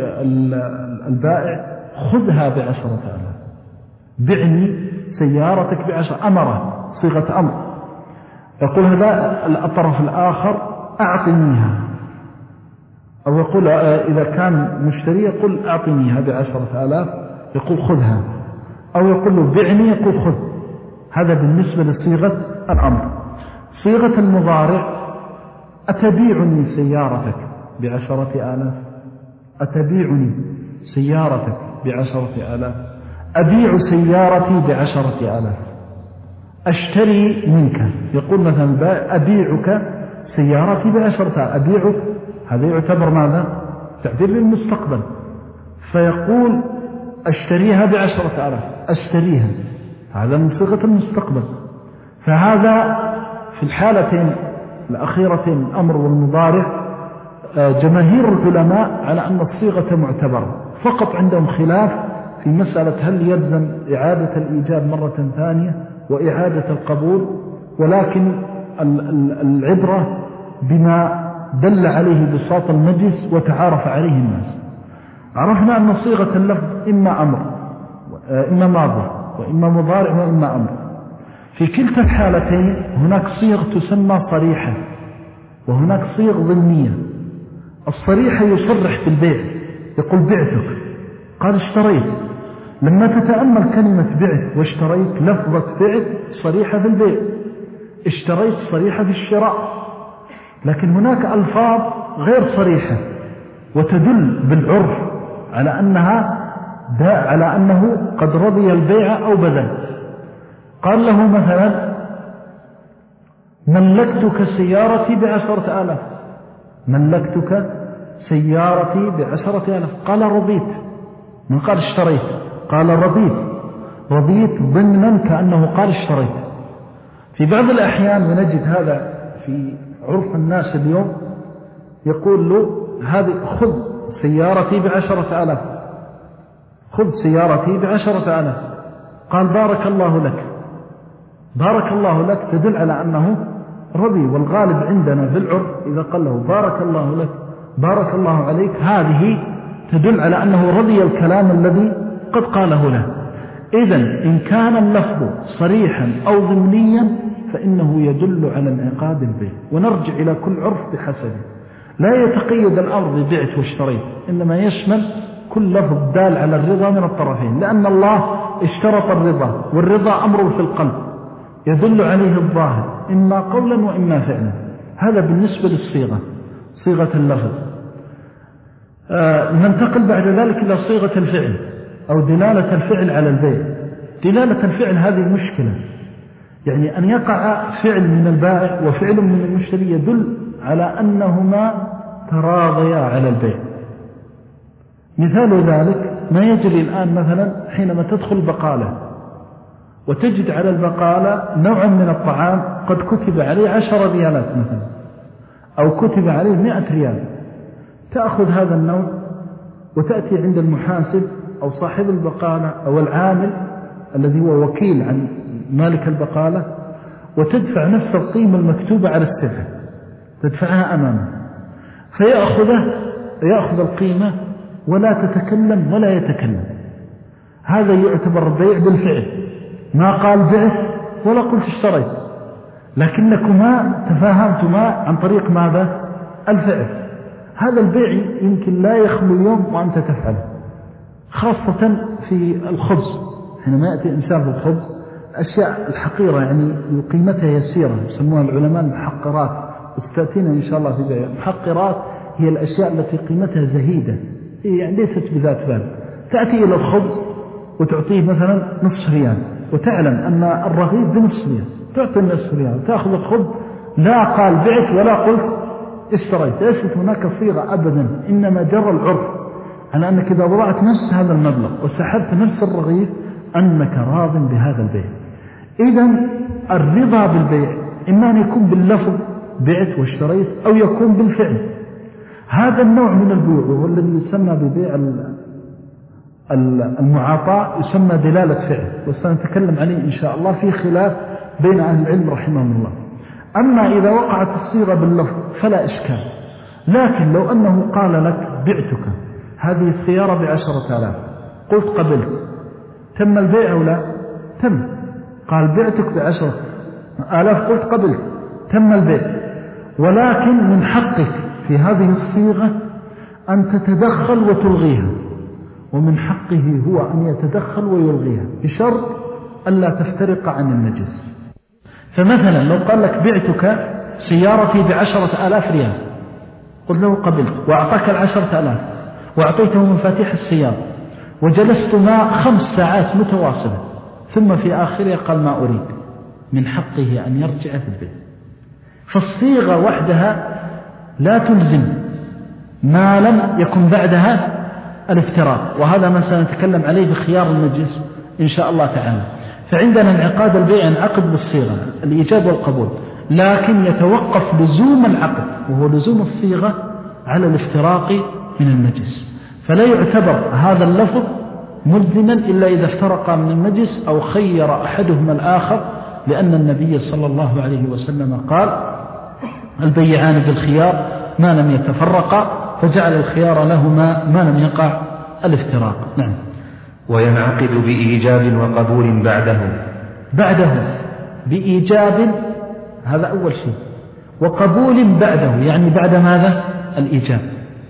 Speaker 2: البائع خذها بعشرة آلاف. بعني سيارتك بعشرة، أمره صيغة أمر. يقول هذا الطرف الآخر أعطنيها، أو يقول إذا كان مشتري يقول أعطنيها بعشرة آلاف، يقول خذها، أو يقول له بعني، يقول خذ. هذا بالنسبة لصيغة الأمر. صيغة المضارع أتبيعني سيارتك بعشرة آلاف، أتبيعني سيارتك بعشرة آلاف، أبيع سيارتي بعشرة آلاف، أشتري منك. يقول مثلا أبيعك سيارتي بعشرة آلاف، أبيعك، هذا يعتبر ماذا؟ تعبير للمستقبل. فيقول أشتريها بعشرة آلاف، أشتريها، هذا من صيغة المستقبل. فهذا في الحالتين الأخيرتين الأمر والمضارع جماهير العلماء على أن الصيغة معتبرة، فقط عندهم خلاف في مسألة هل يلزم إعادة الإيجاب مرة ثانية وإعادة القبول، ولكن العبرة بما دل عليه بساط المجلس وتعارف عليه الناس. عرفنا أن صيغة اللفظ إما أمر إما ماضي وإما مضارع وإما أمر. في كلتا الحالتين هناك صيغ تسمى صريحة وهناك صيغ ضمنية. الصريحة يصرح بالبيع، يقول بعتك، قال اشتريت. لما تتأمل كلمة بعت واشتريت، لفظة بعت صريحة في البيع، اشتريت صريحة في الشراء. لكن هناك ألفاظ غير صريحة وتدل بالعرف على أنها على أنه قد رضي البيع أو بذل. قال له مثلا ملكتك سيارتي بعشرة آلاف، ملكتك سيارتي بعشرة آلاف. قال رضيت، من قال اشتريت؟ قال رضيت، رضيت ضمنا كأنه قال اشتريت. في بعض الأحيان ونجد هذا في عرف الناس اليوم، يقول له هذه خذ سيارتي بعشرة آلاف، خذ سيارتي بعشرة آلاف. قال بارك الله لك، بارك الله لك تدل على أنه رضي. والغالب عندنا في العرف إذا قال له بارك الله لك، بارك الله عليك، هذه تدل على أنه رضي الكلام الذي قد قاله له. إذن إن كان اللفظ صريحا أو ضمنيا فإنه يدل على انعقاد البيع. ونرجع إلى كل عرف بحسبه، لا يتقيد الأمر ببعت واشتريت، إنما يشمل كل لفظ دال على الرضا من الطرفين، لأن الله اشترط الرضا، والرضا أمر في القلب يدل عليه الظاهر إما قولا وإما فعلا. هذا بالنسبة للصيغة، صيغة اللفظ. آه ننتقل بعد ذلك إلى صيغة الفعل أو دلالة الفعل على البيع. دلالة الفعل هذه مشكلة، يعني أن يقع فعل من البائع وفعل من المشتري يدل على أنهما تراضيا على البيع. مثال ذلك ما يجري الآن مثلا حينما تدخل بقالة وتجد على البقالة نوعا من الطعام قد كتب عليه عشر ريالات مثلا، أو كتب عليه مئة ريال. تأخذ هذا النوع وتأتي عند المحاسب أو صاحب البقالة أو العامل الذي هو وكيل عن مالك البقالة، وتدفع نفس القيمة المكتوبة على السلعة، تدفعها أمامه، فيأخذه يأخذ القيمة ولا تتكلم ولا يتكلم، هذا يعتبر بيع بالفعل، ما قال بعت ولا قلت اشتريت، لكنكما تفاهمتما عن طريق ماذا؟ الفعل. هذا البيع يمكن لا يخلو اليوم وأنت تفعله، خاصة في الخبز. حينما يأتي إنسان في الخبز أشياء الحقيرة يعني قيمتها يسيرة يسموها العلماء المحقرات، وستأتينا إن شاء الله في بيع المحقرات، هي الأشياء التي قيمتها زهيدة يعني ليست بذات بال. تأتي إلى الخبز وتعطيه مثلا نصف ريال وتعلم أن الرغيف بنصف ريال، تعطي النصف ريال تأخذ الخبز، لا قال بعت ولا قلت اشتريت، ليست هناك صيغة أبدا، إنما جرى العرف على أنك إذا وضعت نفس هذا المبلغ وسحبت نفس الرغيف أنك راض بهذا البيع. إذن الرضا بالبيع إما أن يكون باللفظ بعت واشتريت أو يكون بالفعل. هذا النوع من البيع وهو الذي يسمى ببيع المعاطاة، يسمى دلالة فعل، وسنتكلم عليه إن شاء الله في خلاف بين أهل العلم رحمهم الله. أما إذا وقعت الصيغة باللفظ فلا إشكال، لكن لو أنه قال لك بعتك هذه السيارة بعشرة آلاف، قلت قبلت، تم البيع أو لا؟ تم. قال بعتك بعشرة آلاف، قلت قبلت، تم البيع. ولكن من حقك في هذه الصيغة أن تتدخل وتلغيها، ومن حقه هو أن يتدخل ويلغيها بشرط ألا تفترق عن النجس. فمثلا لو قال لك بعتك سيارتي بعشرة آلاف ريال، قل له قبلت، وأعطاك العشرة آلاف وأعطيته مفاتيح السيارة وجلست معه خمس ساعات متواصلة، ثم في آخرها قال ما أريد، من حقه أن يرجع في البيت. فالصيغة وحدها لا تلزم ما لم يكن بعدها الافتراق، وهذا ما سنتكلم عليه بخيار المجلس إن شاء الله تعالى. فعندنا انعقاد البيع ينعقد بالصيغة الإيجاب والقبول، لكن يتوقف لزوم العقد وهو لزوم الصيغة على الافتراق من المجلس، فلا يعتبر هذا اللفظ ملزما إلا إذا افترقا من المجلس أو خير أحدهما الآخر، لأن النبي صلى الله عليه وسلم قال البيعان بالخيار ما لم يتفرقا، فجعل الخيار لهما ما لم يقع الافتراق. نعم.
Speaker 1: وينعقد بإيجاب وقبول بعده
Speaker 2: بعده بإيجاب، هذا أول شيء، وقبول بعده يعني بعد ماذا؟ الإيجاب.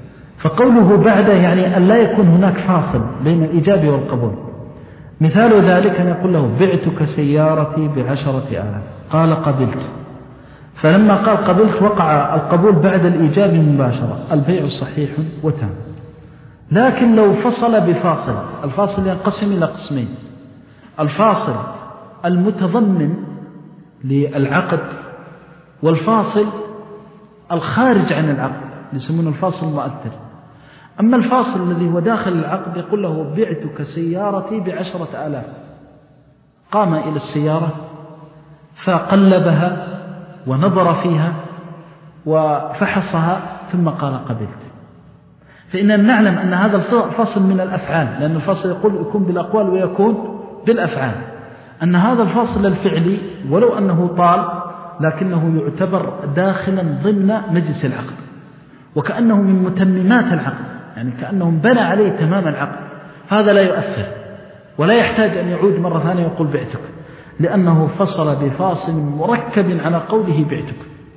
Speaker 2: فقوله بعده يعني أن لا يكون هناك فاصل بين الإيجاب والقبول. مثال ذلك أن يقول له بعتك سيارتي بعشرة آلاف، قال قبلت، فلما قال قبلت وقع القبول بعد الإيجاب مباشرة، البيع صحيح وتام. لكن لو فصل بفاصل، الفاصل ينقسم إلى قسمين: الفاصل المتضمن للعقد، والفاصل الخارج عن العقد يسمونه الفاصل المؤثر. أما الفاصل الذي هو داخل العقد يقول له بعتك سيارتي بعشرة آلاف، قام إلى السيارة فقلبها ونظر فيها وفحصها ثم قال قبلت، فإننا نعلم أن هذا الفاصل من الأفعال، لأن الفاصل يقول يكون بالأقوال ويكون بالأفعال، أن هذا الفاصل الفعلي ولو أنه طال لكنه يعتبر داخلا ضمن مجلس العقد، وكأنه من متممات العقد، يعني كأنه بنى عليه تمام العقد، هذا لا يؤثر ولا يحتاج أن يعود مرة ثانية يقول بعتك، لأنه فصل بفاصل مركب على قوله بعتك.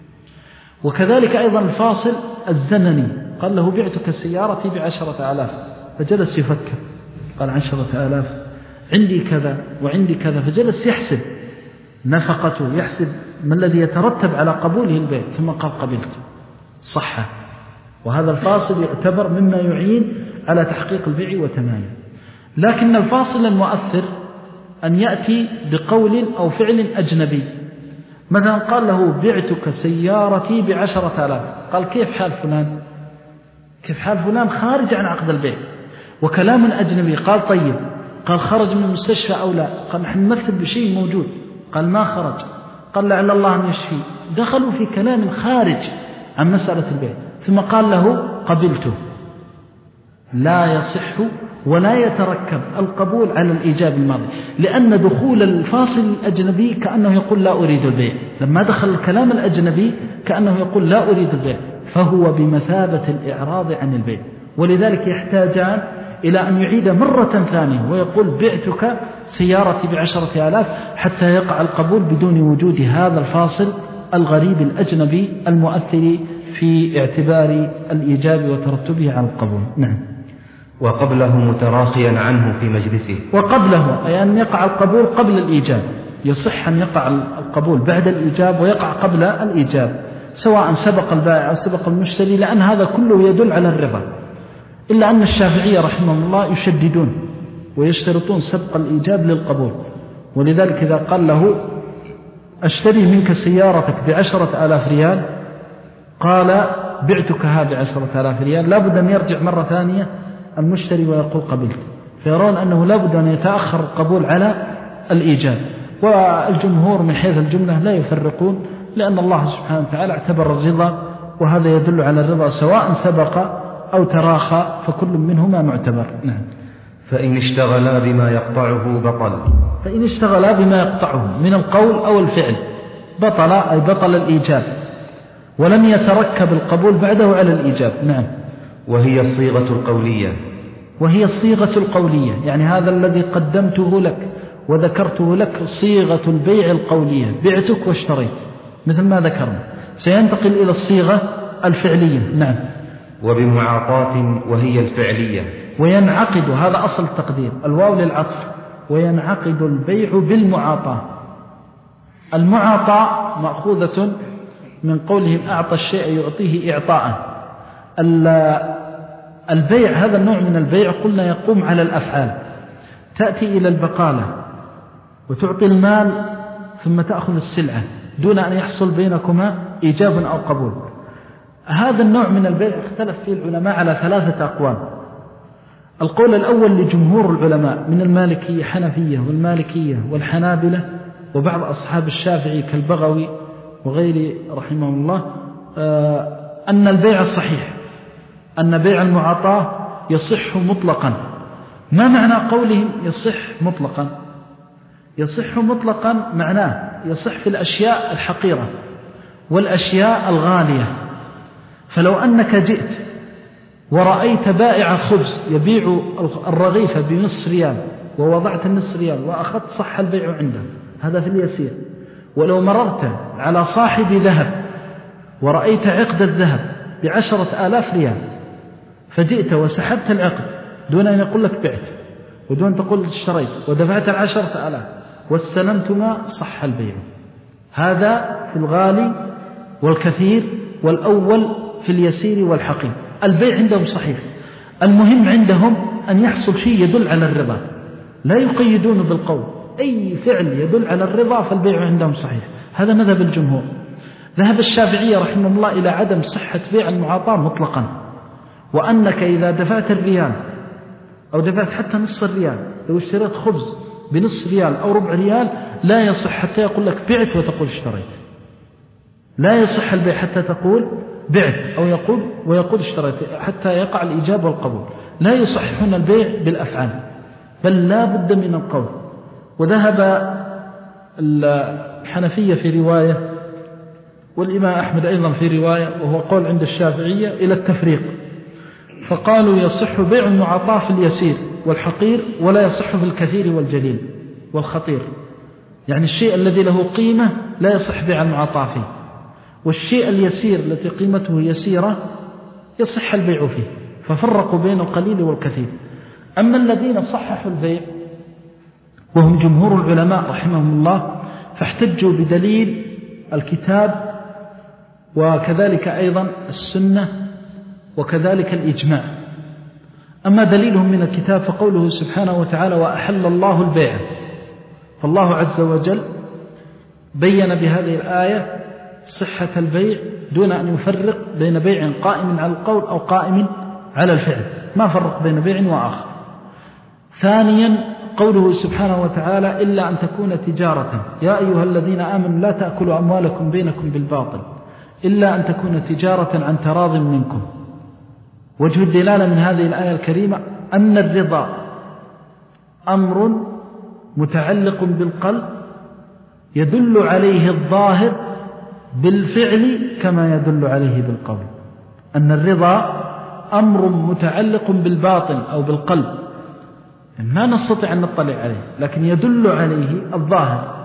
Speaker 2: وكذلك أيضا الفاصل الزمني، قال له بعتك سيارتي بعشرة آلاف، فجلس يفكر، قال عشرة آلاف عندي كذا وعندي كذا، فجلس يحسب نفقته، يحسب ما الذي يترتب على قبوله البيع، ثم قال قبلت، صح. وهذا الفاصل يعتبر مما يعين على تحقيق البيع وتمامه. لكن الفاصل المؤثر أن يأتي بقول أو فعل أجنبي، مثلا قال له بعتك سيارتي بعشرة آلاف، قال كيف حال فلان؟ كيف حال فلان خارج عن عقد البيع، وكلام أجنبي، قال طيب، قال خرج من المستشفى أو لا، قال نحن نمثل بشيء موجود، قال ما خرج، قال لعل الله أن يشفي. دخلوا في كلام خارج عن مسألة البيع، ثم قال له قبلته. لا يصح ولا يتركب القبول على الإيجاب الماضي، لأن دخول الفاصل الأجنبي كأنه يقول لا أريد البيع، لما دخل الكلام الأجنبي كأنه يقول لا أريد البيع، فهو بمثابة الإعراض عن البيع، ولذلك يحتاجان إلى أن يعيد مرة ثانية ويقول بعتك سيارتي بعشرة آلاف حتى يقع القبول بدون وجود هذا الفاصل الغريب الأجنبي المؤثر في اعتبار الإيجاب وترتبه على القبول. نعم.
Speaker 1: وقبله متراخيا عنه في مجلسه.
Speaker 2: وقبله أي أن يقع القبول قبل الإيجاب، يصح أن يقع القبول بعد الإيجاب ويقع قبل الإيجاب، سواء سبق البائع أو سبق المشتري، لأن هذا كله يدل على الرضا، إلا أن الشافعية رحمهم الله يشددون ويشترطون سبق الإيجاب للقبول. ولذلك إذا قال له أشتري منك سيارتك بعشرة آلاف ريال، قال بعتكها بعشرة آلاف ريال، لابد أن يرجع مرة ثانية المشتري ويقول قبلت، فيرون أنه لابد أن يتأخر القبول على الإيجاب. والجمهور من حيث الجملة لا يفرقون، لأن الله سبحانه وتعالى اعتبر الرضا، وهذا يدل على الرضا سواء سبق أو تراخى، فكل منهما معتبر. نعم.
Speaker 1: فإن اشتغلا بما يقطعه بطل.
Speaker 2: فإن اشتغلا بما يقطعه من القول أو الفعل بطل، أي بطل الإيجاب، ولم يتركب القبول بعده على الإيجاب. نعم.
Speaker 1: وهي الصيغة القولية.
Speaker 2: وهي الصيغة القولية، يعني هذا الذي قدمته لك وذكرته لك صيغة البيع القولية، بعتك واشتريت مثل ما ذكرنا. سينتقل إلى الصيغة الفعلية. نعم.
Speaker 1: وبمعاطاة وهي الفعلية.
Speaker 2: وينعقد، هذا أصل التقدير، الواو للعطف، وينعقد البيع بالمعاطاة. المعاطاة مأخوذة من قولهم أعطى الشيء يعطيه إعطاء. البيع هذا النوع من البيع قلنا يقوم على الأفعال، تأتي إلى البقالة وتعطي المال ثم تأخذ السلعة دون أن يحصل بينكما إيجاب أو قبول. هذا النوع من البيع اختلف فيه العلماء على ثلاثة أقوال. القول الأول لجمهور العلماء من المالكية حنفية والمالكية والحنابلة وبعض أصحاب الشافعي كالبغوي وغيره رحمه الله، أن البيع الصحيح، أن بيع المعاطاة يصح مطلقا. ما معنى قولهم يصح مطلقا؟ يصح مطلقا معناه يصح في الأشياء الحقيرة والأشياء الغالية. فلو أنك جئت ورأيت بائع خبز يبيع الرغيف بنصف ريال ووضعت النصف ريال وأخذت، صح البيع عنده، هذا في اليسير. ولو مررت على صاحب ذهب ورأيت عقد الذهب بعشرة آلاف ريال فجئت وسحبت العقد دون أن يقول لك بعت ودون أن تقول اشتريت ودفعت العشرة آلاف واستلمتما، صح البيع. هذا في الغالي والكثير، والأول في اليسير والحقير. البيع عندهم صحيح. المهم عندهم أن يحصل شيء يدل على الرضا، لا يقيدون بالقول، أي فعل يدل على الرضا فالبيع عندهم صحيح. هذا مذهب الجمهور. ذهب الشافعية رحمه الله إلى عدم صحة بيع المعاطاة مطلقا، وأنك إذا دفعت الريال أو دفعت حتى نصف الريال، لو اشتريت خبز بنصف ريال أو ربع ريال لا يصح حتى يقول لك بعت وتقول اشتريت. لا يصح البيع حتى تقول بعت أو يقول ويقول اشتريت، حتى يقع الإيجاب والقبول. لا يصححون البيع بالأفعال، بل لا بد من القول. وذهب الحنفية في رواية والإمام أحمد أيضا في رواية، وهو قول عند الشافعية، إلى التفريق، فقالوا يصح بيع المعاطاة في اليسير والحقير ولا يصح في الكثير والجليل والخطير. يعني الشيء الذي له قيمة لا يصح بيع المعاطاة فيه، والشيء اليسير التي قيمته يسيرة يصح البيع فيه، ففرقوا بين القليل والكثير. أما الذين صححوا البيع وهم جمهور العلماء رحمهم الله فاحتجوا بدليل الكتاب وكذلك أيضا السنة وكذلك الإجماع. أما دليلهم من الكتاب فقوله سبحانه وتعالى وأحل الله البيع، فالله عز وجل بين بهذه الآية صحة البيع دون أن يفرق بين بيع قائم على القول أو قائم على الفعل، ما فرق بين بيع وآخر. ثانيا قوله سبحانه وتعالى إلا أن تكون تجارة يا أيها الذين آمنوا لا تأكلوا أموالكم بينكم بالباطل إلا أن تكون تجارة عن تراض منكم. وجه الدلالة من هذه الآية الكريمة أن الرضا أمر متعلق بالقلب يدل عليه الظاهر بالفعل كما يدل عليه بالقول. أن الرضا أمر متعلق بالباطن أو بالقلب، ما نستطيع أن نطلع عليه، لكن يدل عليه الظاهر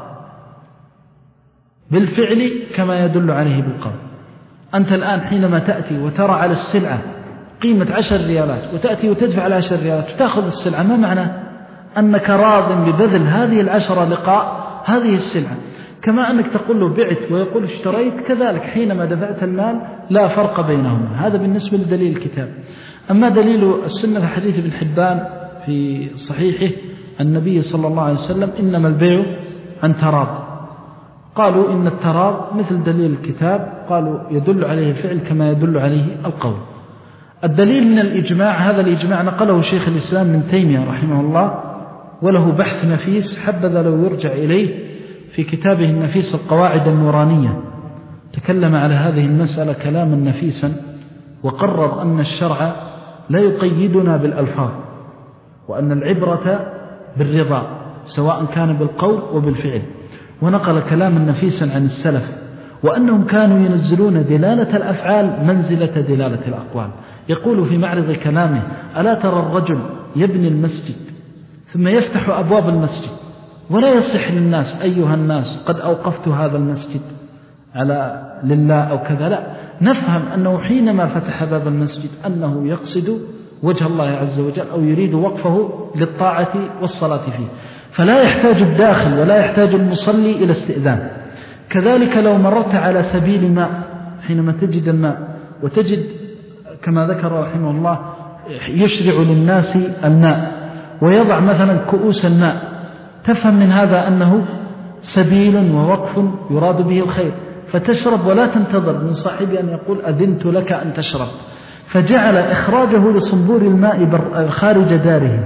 Speaker 2: بالفعل كما يدل عليه بالقول. أنت الآن حينما تأتي وترى على السلعة قيمة عشر ريالات وتأتي وتدفع على عشر ريالات وتأخذ السلعة، ما معنى؟ أنك راض ببذل هذه العشرة لقاء هذه السلعة، كما أنك تقول له بعت ويقول اشتريت، كذلك حينما دفعت المال لا فرق بينهما. هذا بالنسبة لدليل الكتاب. أما دليل السنة فحديث ابن حبان في صحيحه النبي صلى الله عليه وسلم إنما البيع عن تراض. قالوا إن التراض مثل دليل الكتاب، قالوا يدل عليه الفعل كما يدل عليه القول. الدليل من الإجماع، هذا الإجماع نقله شيخ الإسلام من تيمية رحمه الله، وله بحث نفيس حبذا لو يرجع إليه في كتابه النفيس القواعد النورانية، تكلم على هذه المسألة كلاما نفيسا، وقرر أن الشرع لا يقيدنا بالألفاظ، وأن العبرة بالرضا سواء كان بالقول وبالفعل، ونقل كلاما نفيسا عن السلف، وأنهم كانوا ينزلون دلالة الأفعال منزلة دلالة الأقوال. يقول في معرض كلامه: ألا ترى الرجل يبني المسجد ثم يفتح أبواب المسجد ولا يصح للناس أيها الناس قد أوقفت هذا المسجد على لله أو كذا، لا، نفهم أنه حينما فتح باب المسجد أنه يقصد وجه الله عز وجل أو يريد وقفه للطاعة والصلاة فيه، فلا يحتاج الداخل ولا يحتاج المصلي إلى استئذان. كذلك لو مررت على سبيل ماء، حينما تجد الماء وتجد كما ذكر رحمه الله يشرع للناس الماء ويضع مثلا كؤوس الماء، تفهم من هذا أنه سبيل ووقف يراد به الخير، فتشرب ولا تنتظر من صاحبه أن يقول أذنت لك أن تشرب، فجعل إخراجه لصنبور الماء خارج داره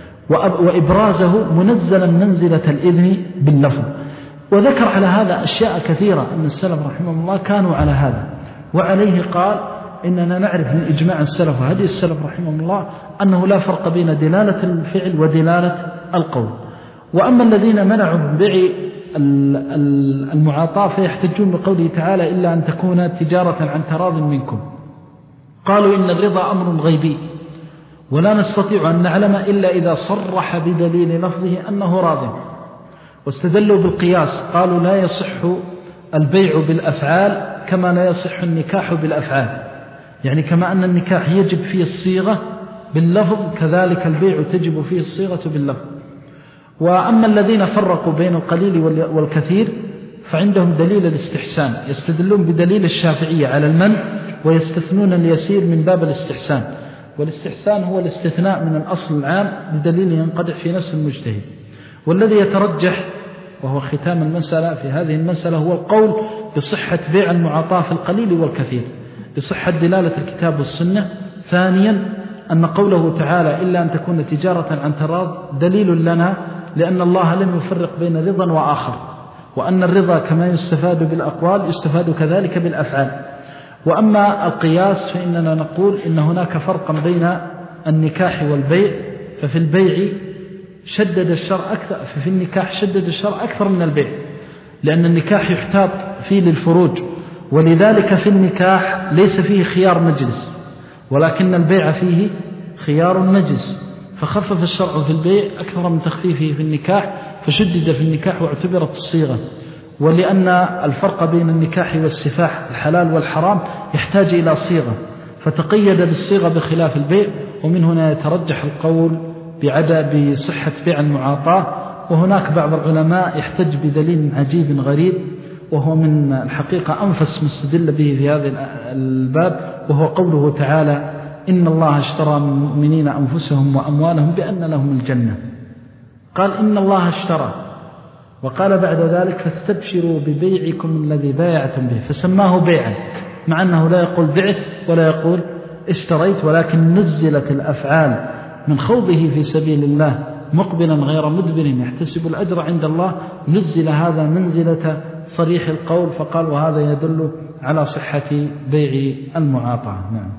Speaker 2: وإبرازه منزلا منزلة الإذن باللفظ. وذكر على هذا أشياء كثيرة أن السلف رحمه الله كانوا على هذا، وعليه قال إننا نعرف من إجماع السلف وهدي السلف رحمه الله أنه لا فرق بين دلالة الفعل ودلالة القول. وأما الذين منعوا بيع المعاطاة فيحتجون بقوله تعالى: إلا أن تكون تجارة عن تراض منكم. قالوا إن الرضا أمر غيبي ولا نستطيع أن نعلم إلا إذا صرح بدليل لفظه أنه راض، واستدلوا بالقياس، قالوا لا يصح البيع بالأفعال كما لا يصح النكاح بالأفعال، يعني كما أن النكاح يجب فيه الصيغة باللفظ كذلك البيع تجب فيه الصيغة باللفظ. وأما الذين فرقوا بين القليل والكثير فعندهم دليل الاستحسان، يستدلون بدليل الشافعية على المنع ويستثنون اليسير من باب الاستحسان، والاستحسان هو الاستثناء من الأصل العام بدليل ينقدح في نفس المجتهد. والذي يترجح وهو ختام المسألة في هذه المسألة هو القول بصحة بيع المعاطاة في القليل والكثير بصحة دلالة الكتاب والسنة. ثانيا أن قوله تعالى إلا أن تكون تجارة عن تراض دليل لنا، لأن الله لم يفرق بين رضا وآخر، وأن الرضا كما يستفاد بالأقوال يستفاد كذلك بالأفعال. وأما القياس فإننا نقول إن هناك فرقا بين النكاح والبيع، ففي البيع شدد الشرع أكثر، ففي النكاح شدد الشرع أكثر من البيع، لأن النكاح يحتاط فيه للفروج، ولذلك في النكاح ليس فيه خيار مجلس، ولكن البيع فيه خيار مجلس، فخفف الشرع في البيع أكثر من تخفيفه في النكاح، فشدد في النكاح واعتبرت الصيغة. ولأن الفرق بين النكاح والسفاح الحلال والحرام يحتاج إلى صيغة، فتقيد بالصيغة بخلاف البيع، ومن هنا يترجح القول بعدم بصحة بيع المعاطاة. وهناك بعض العلماء يحتج بدليل عجيب غريب، وهو من الحقيقة أنفس مستدل به في هذا الباب، وهو قوله تعالى إن الله اشترى من المؤمنين أنفسهم وأموالهم بأن لهم الجنة. قال إن الله اشترى، وقال بعد ذلك فاستبشروا ببيعكم الذي بايعتم به، فسماه بيعا، مع أنه لا يقول بعت ولا يقول اشتريت، ولكن نزلت الأفعال من خوضه في سبيل الله مقبلا غير مدبر يحتسب الأجر عند الله، نزل هذا منزلة صريح القول، فقال وهذا يدل على صحة بيع المعاطاة. نعم.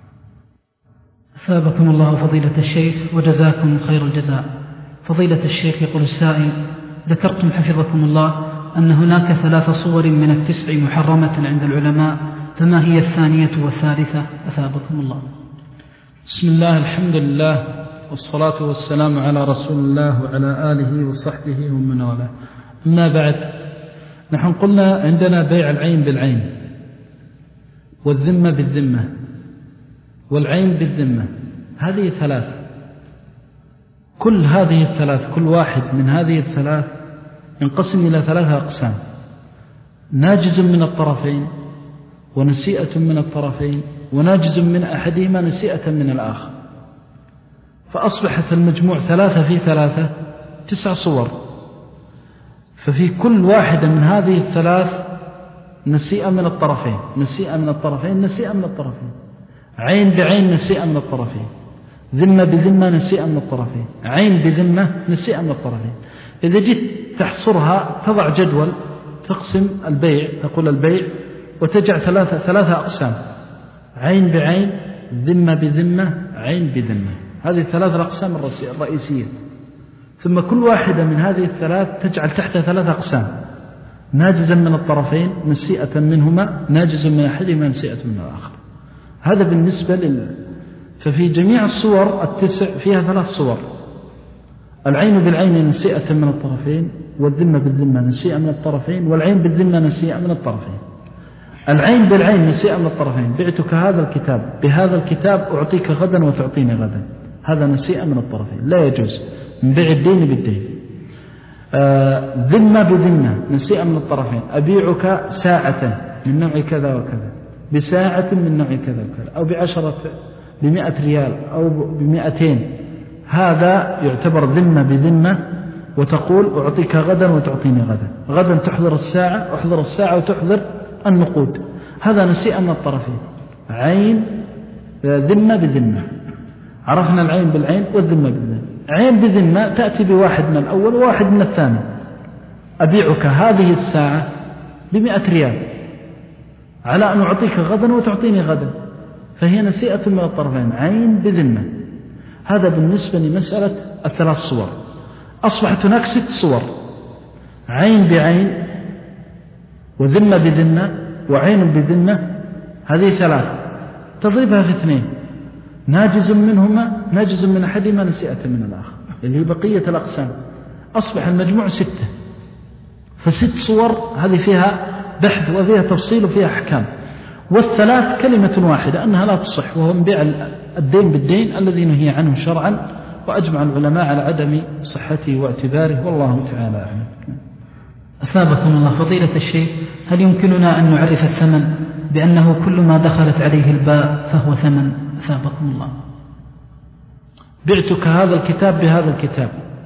Speaker 3: ثابكم الله فضيلة الشيخ وجزاكم خير الجزاء. فضيلة الشيخ يقول السائل: ذكرتم حفظكم الله أن هناك ثلاث صور من التسع محرمة عند العلماء فما هي الثانية والثالثة أثابكم الله؟
Speaker 2: بسم الله، الحمد لله، والصلاة والسلام على رسول الله وعلى آله وصحبه ومن والاه. أما بعد، نحن قلنا عندنا بيع العين بالعين، والذمة بالذمة، والعين بالذمة. هذه ثلاث. كل هذه الثلاث، كل واحد من هذه الثلاث ينقسم إلى ثلاثة أقسام: ناجز من الطرفين، ونسيئة من الطرفين، وناجز من أحدهما نسيئة من الآخر. فأصبحت المجموع ثلاثة في ثلاثة تسع صور. ففي كل واحدة من هذه الثلاث نسيئة من الطرفين، نسيئة من الطرفين، نسيئة من الطرفين، عين بعين نسيئة من الطرفين، ذمة بذمة نسيئة من الطرفين، عين بذمة نسيئة من الطرفين. إذا جيت تحصرها تضع جدول، تقسم البيع، تقول البيع وتجعل ثلاثة, ثلاثة أقسام: عين بعين، ذمة بذمة، عين بذمة. هذه الثلاث الأقسام الرئيسية. ثم كل واحدة من هذه الثلاث تجعل تحتها ثلاثة أقسام: ناجزا من الطرفين، نسيئة منهما، ناجزا من أحدهما، نسيئة من الآخر. هذا بالنسبة لل... ففي جميع الصور التسع فيها ثلاث صور: العين بالعين نسيئة من الطرفين، والذمة بالذمة نسيئة من الطرفين، والعين بالذمة نسيئة من الطرفين. العين بالعين نسيئة من الطرفين: بعتك هذا الكتاب بهذا الكتاب أعطيك غدا وتعطيني غدا، هذا نسيئة من الطرفين، لا يجوز من بيع الدين بالدين. آه ذمة بذمة نسيئة من الطرفين: أبيعك ساعة من نوع كذا وكذا بساعة من نوع كذا وكذا، أو بعشرة بمئة ريال أو بمئتين، هذا يعتبر ذمة بذمة، وتقول أعطيك غدا وتعطيني غدا، غدا تحضر الساعة، أحضر الساعة وتحضر النقود، هذا نسيئة من الطرفين. عين ذمة بذمة، عرفنا العين بالعين والذمة بالذمة. عين بذمة تأتي بواحد من الأول وواحد من الثاني: أبيعك هذه الساعة بمئة ريال على أن أعطيك غدا وتعطيني غدا، فهي نسيئة من الطرفين، عين بذمة. هذا بالنسبة لمسألة الثلاث صور. أصبحت هناك ست صور: عين بعين، وذمة بذمة، وعين بذمة. هذه ثلاث، تضربها في اثنين: ناجز منهما، ناجز من أحدهما، نسيئة من الآخر، اللي هي بقية الأقسام. أصبح المجموع ستة. فست صور، هذه فيها بحث وفيها تفصيل وفيها أحكام. والثلاث كلمة واحدة أنها لا تصح، وهو من بيع الدين بالدين الذي نهي عنه شرعا، وأجمع العلماء على عدم صحته واعتباره، والله تعالى أعلم.
Speaker 3: أثابكم الله. فضيلة الشيخ، هل يمكننا أن نعرف الثمن بأنه كل ما دخلت عليه الباء فهو ثمن؟ أثابكم الله.
Speaker 2: بعتك هذا الكتاب بهذا الكتاب،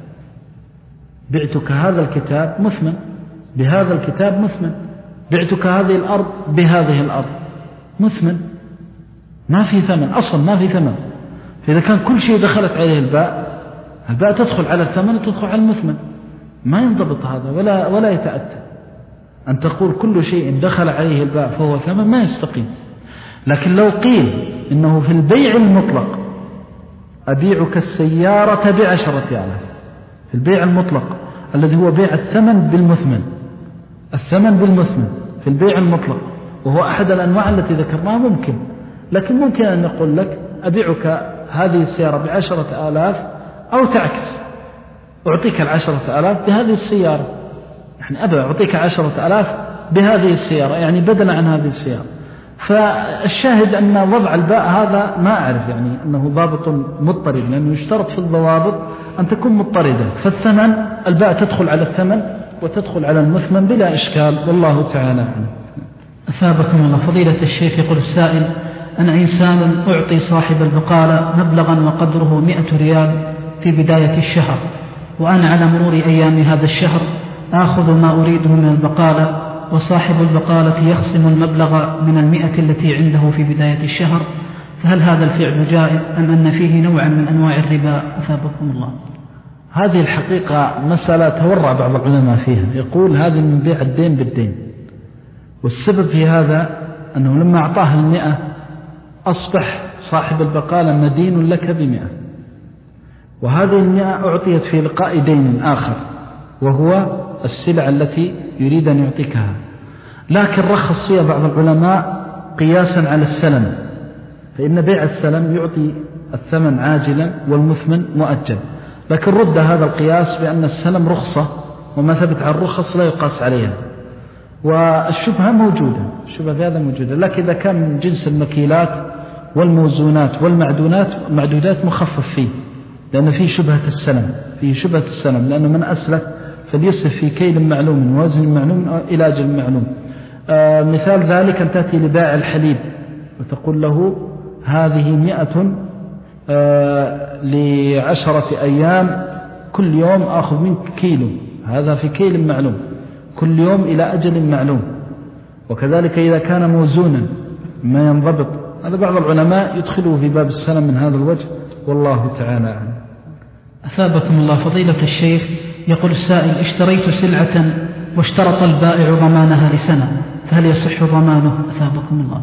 Speaker 2: بعتك هذا الكتاب مثمن بهذا الكتاب مثمن، بعتك هذه الأرض بهذه الأرض مثمن، ما في ثمن أصلا، ما في ثمن. فإذا كان كل شيء دخلت عليه الباء، الباء تدخل على الثمن وتدخل على المثمن، ما ينضبط هذا ولا ولا يتأتى. أن تقول كل شيء دخل عليه الباء فهو ثمن ما يستقيم. لكن لو قيل إنه في البيع المطلق أبيعك السيارة بعشرة آلاف، في البيع المطلق الذي هو بيع الثمن بالمثمن، الثمن بالمثمن في البيع المطلق، وهو أحد الأنواع التي ذكرناها، ممكن. لكن ممكن أن نقول لك أبيعك هذه السيارة بعشرة آلاف، أو تعكس، أعطيك العشرة آلاف بهذه السيارة، يعني أبا أعطيك عشرة آلاف بهذه السيارة، يعني بدلا عن هذه السيارة. فالشاهد أن وضع الباء هذا ما أعرف يعني أنه ضابط مضطرد، لأنه يشترط في الضوابط أن تكون مضطردة. فالثمن الباء تدخل على الثمن وتدخل على المثمن بلا إشكال، والله تعالى أعلم.
Speaker 3: أثابكم الله. فضيلة الشيخ، يقول السائل: أنا إنسان أعطي صاحب البقالة مبلغا وقدره مئة ريال في بداية الشهر، وأنا على مرور أيام هذا الشهر آخذ ما أريده من البقالة، وصاحب البقالة يخصم المبلغ من المئة التي عنده في بداية الشهر، فهل هذا الفعل جائز أم أن فيه نوعا من أنواع الربا؟ أثابكم الله.
Speaker 2: هذه الحقيقة مسألة تورع بعض العلماء فيها، يقول هذه من بيع الدين بالدين، والسبب في هذا أنه لما أعطاه المئة أصبح صاحب البقالة مدين لك بمئة، وهذه المئة أعطيت في لقاء دين آخر وهو السلع التي يريد أن يعطيكها، لكن رخص فيها بعض العلماء قياسا على السلم، فإن بيع السلم يعطي الثمن عاجلا والمثمن مؤجل، لكن رد هذا القياس بأن السلم رخصة وما ثبت عن الرخص لا يقاس عليها، والشبهة موجودة، الشبهة في هذا موجودة، لكن إذا كان من جنس المكيلات والموزونات والمعدونات معدودات مخفف فيه، لأن فيه شبهة السلم، فيه شبهة السلم، لأنه من أسلك فليسلف في كيل معلوم ووزن معلوم إلى أجل معلوم. آه مثال ذلك أن تأتي لبائع الحليب وتقول له هذه مئة آه لعشرة أيام، كل يوم أخذ منك كيلو، هذا في كيل معلوم، كل يوم إلى أجل معلوم. وكذلك إذا كان موزونا ما ينضبط، هذا بعض العلماء يدخله في باب السلم من هذا الوجه، والله تعالى أعلم.
Speaker 3: أثابكم الله فضيلة الشيخ. يقول السائل: اشتريت سلعة واشترط البائع ضمانها لسنة، فهل يصح ضمانه؟ أثابكم الله.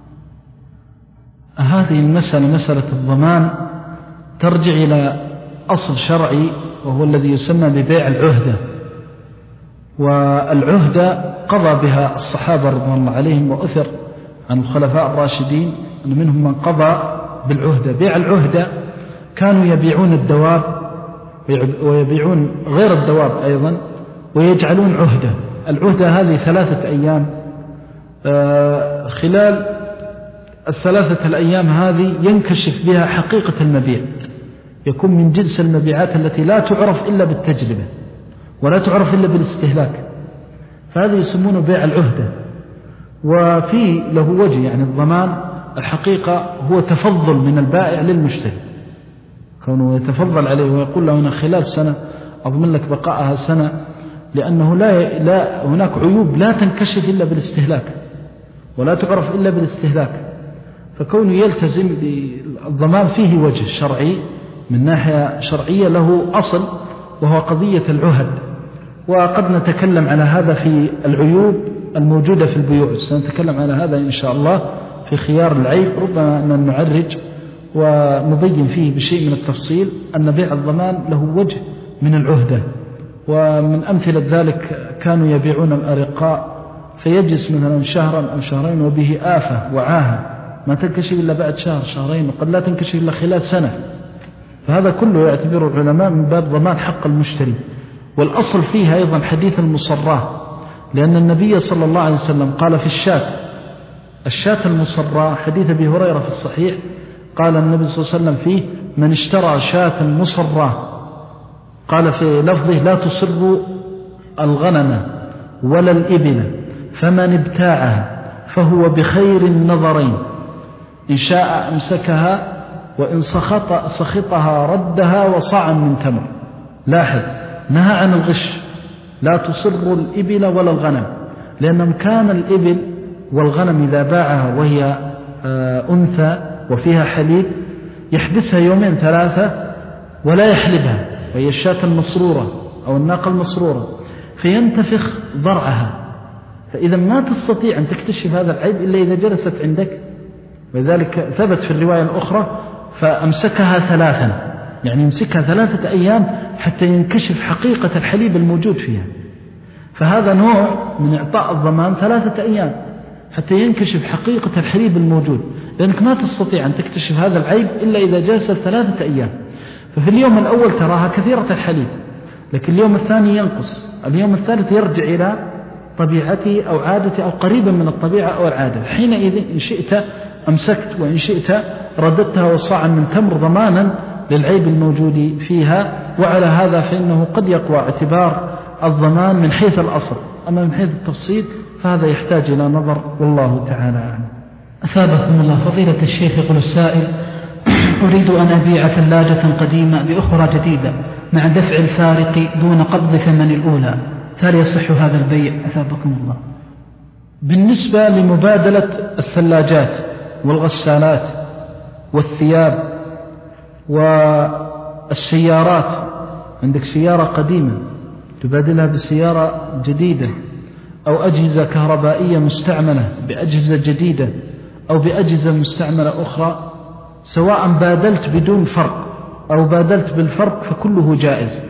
Speaker 2: هذه المسألة مسألة الضمان ترجع إلى أصل شرعي، وهو الذي يسمى ببيع العهدة، والعهدة قضى بها الصحابة رضوان الله عليهم، وأثر عن الخلفاء الراشدين أن منهم من قضى بالعهدة. بيع العهدة كانوا يبيعون الدواب ويبيعون غير الدواب أيضا ويجعلون عهدة. العهدة هذه ثلاثة أيام، خلال الثلاثة الأيام هذه ينكشف بها حقيقة المبيع، يكون من جنس المبيعات التي لا تعرف إلا بالتجربة ولا تعرف إلا بالاستهلاك، فهذا يسمونه بيع العهدة. وفي له وجه، يعني الضمان الحقيقة هو تفضل من البائع للمشتري، كونه يتفضل عليه ويقول له أنا خلال سنة أضمن لك بقاءها سنة، لأنه لا, لا هناك عيوب لا تنكشف إلا بالاستهلاك ولا تعرف إلا بالاستهلاك، فكونه يلتزم بالضمان فيه وجه شرعي من ناحية شرعية له أصل، وهو قضية العهد. وقد نتكلم على هذا في العيوب الموجودة في البيوع، سنتكلم على هذا إن شاء الله في خيار العيب، ربما أن نعرج ونبين فيه بشيء من التفصيل أن بيع الضمان له وجه من العهدة. ومن أمثلة ذلك كانوا يبيعون الأرقاء فيجلس مثلا شهرا أو شهرين وبه آفة وعاهة ما تنكشف إلا بعد شهر شهرين، وقد لا تنكشف إلا خلال سنة، فهذا كله يعتبره العلماء من باب ضمان حق المشتري. والأصل فيها أيضا حديث المصراه، لأن النبي صلى الله عليه وسلم قال في الشاة الشاة المصراه، حديث أبي هريرة في الصحيح، قال النبي صلى الله عليه وسلم فيه: من اشترى شاة مصراه، قال في لفظه: لا تصر الغنم ولا الإبل، فمن ابتاعها فهو بخير النظرين، إن شاء أمسكها وإن سخط سخطها ردها وصاعا من تمر. لاحظ، نهى عن الغش، لا تصر الإبل ولا الغنم، لأن كان الإبل والغنم إذا باعها وهي أنثى وفيها حليب يحبسها يومين ثلاثة ولا يحلبها، وهي الشاة المسرورة أو الناقة المسرورة، فينتفخ ضرعها، فإذا ما تستطيع أن تكتشف هذا العيب إلا إذا جلست عندك. ولذلك ثبت في الرواية الأخرى: فأمسكها ثلاثا، يعني يمسكها ثلاثة أيام حتى ينكشف حقيقة الحليب الموجود فيها. فهذا نوع من إعطاء الضمان، ثلاثة أيام حتى ينكشف حقيقة الحليب الموجود، لأنك ما تستطيع أن تكتشف هذا العيب إلا إذا جلست ثلاثة أيام. ففي اليوم الأول تراها كثيرة الحليب، لكن اليوم الثاني ينقص، اليوم الثالث يرجع إلى طبيعته أو عادته أو قريبا من الطبيعة أو العادة، حينئذ إن شئت أمسكت وإن شئت رددتها وصاعا من تمر ضمانا للعيب الموجود فيها. وعلى هذا فإنه قد يقوى اعتبار الضمان من حيث الأصل، أما من حيث التفصيل فهذا يحتاج إلى نظر، والله تعالى أعلم.
Speaker 3: أثابكم الله فضيلة الشيخ. يقول السائل: أريد أن أبيع ثلاجة قديمة بأخرى جديدة مع دفع الفارق دون قبض ثمن الأولى، فهل يصح هذا البيع؟ أثابكم الله.
Speaker 2: بالنسبة لمبادلة الثلاجات والغسالات والثياب والسيارات، عندك سيارة قديمة تبادلها بسيارة جديدة، أو أجهزة كهربائية مستعملة بأجهزة جديدة أو بأجهزة مستعملة أخرى، سواء بادلت بدون فرق أو بادلت بالفرق فكله جائز،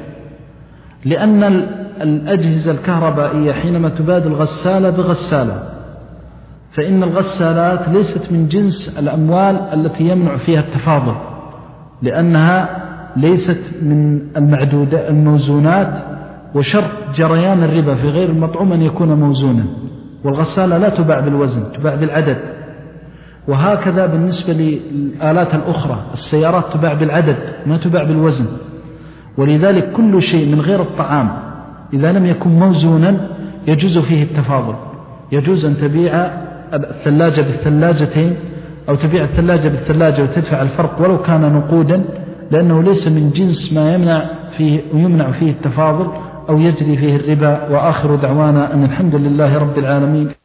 Speaker 2: لأن الأجهزة الكهربائية حينما تبادل غسالة بغسالة فإن الغسالات ليست من جنس الأموال التي يمنع فيها التفاضل، لأنها ليست من المعدودة الموزونات، وشرط جريان الربا في غير المطعوم أن يكون موزونا، والغسالة لا تباع بالوزن، تباع بالعدد. وهكذا بالنسبة للآلات الأخرى، السيارات تباع بالعدد ما تباع بالوزن. ولذلك كل شيء من غير الطعام إذا لم يكن موزونا يجوز فيه التفاضل. يجوز أن تبيع الثلاجة بالثلاجتين، أو تبيع الثلاجة بالثلاجة وتدفع الفرق ولو كان نقودا، لأنه ليس من جنس ما يمنع فيه ويمنع فيه التفاضل أو يجري فيه الربا. وآخر دعوانا أن الحمد لله رب العالمين.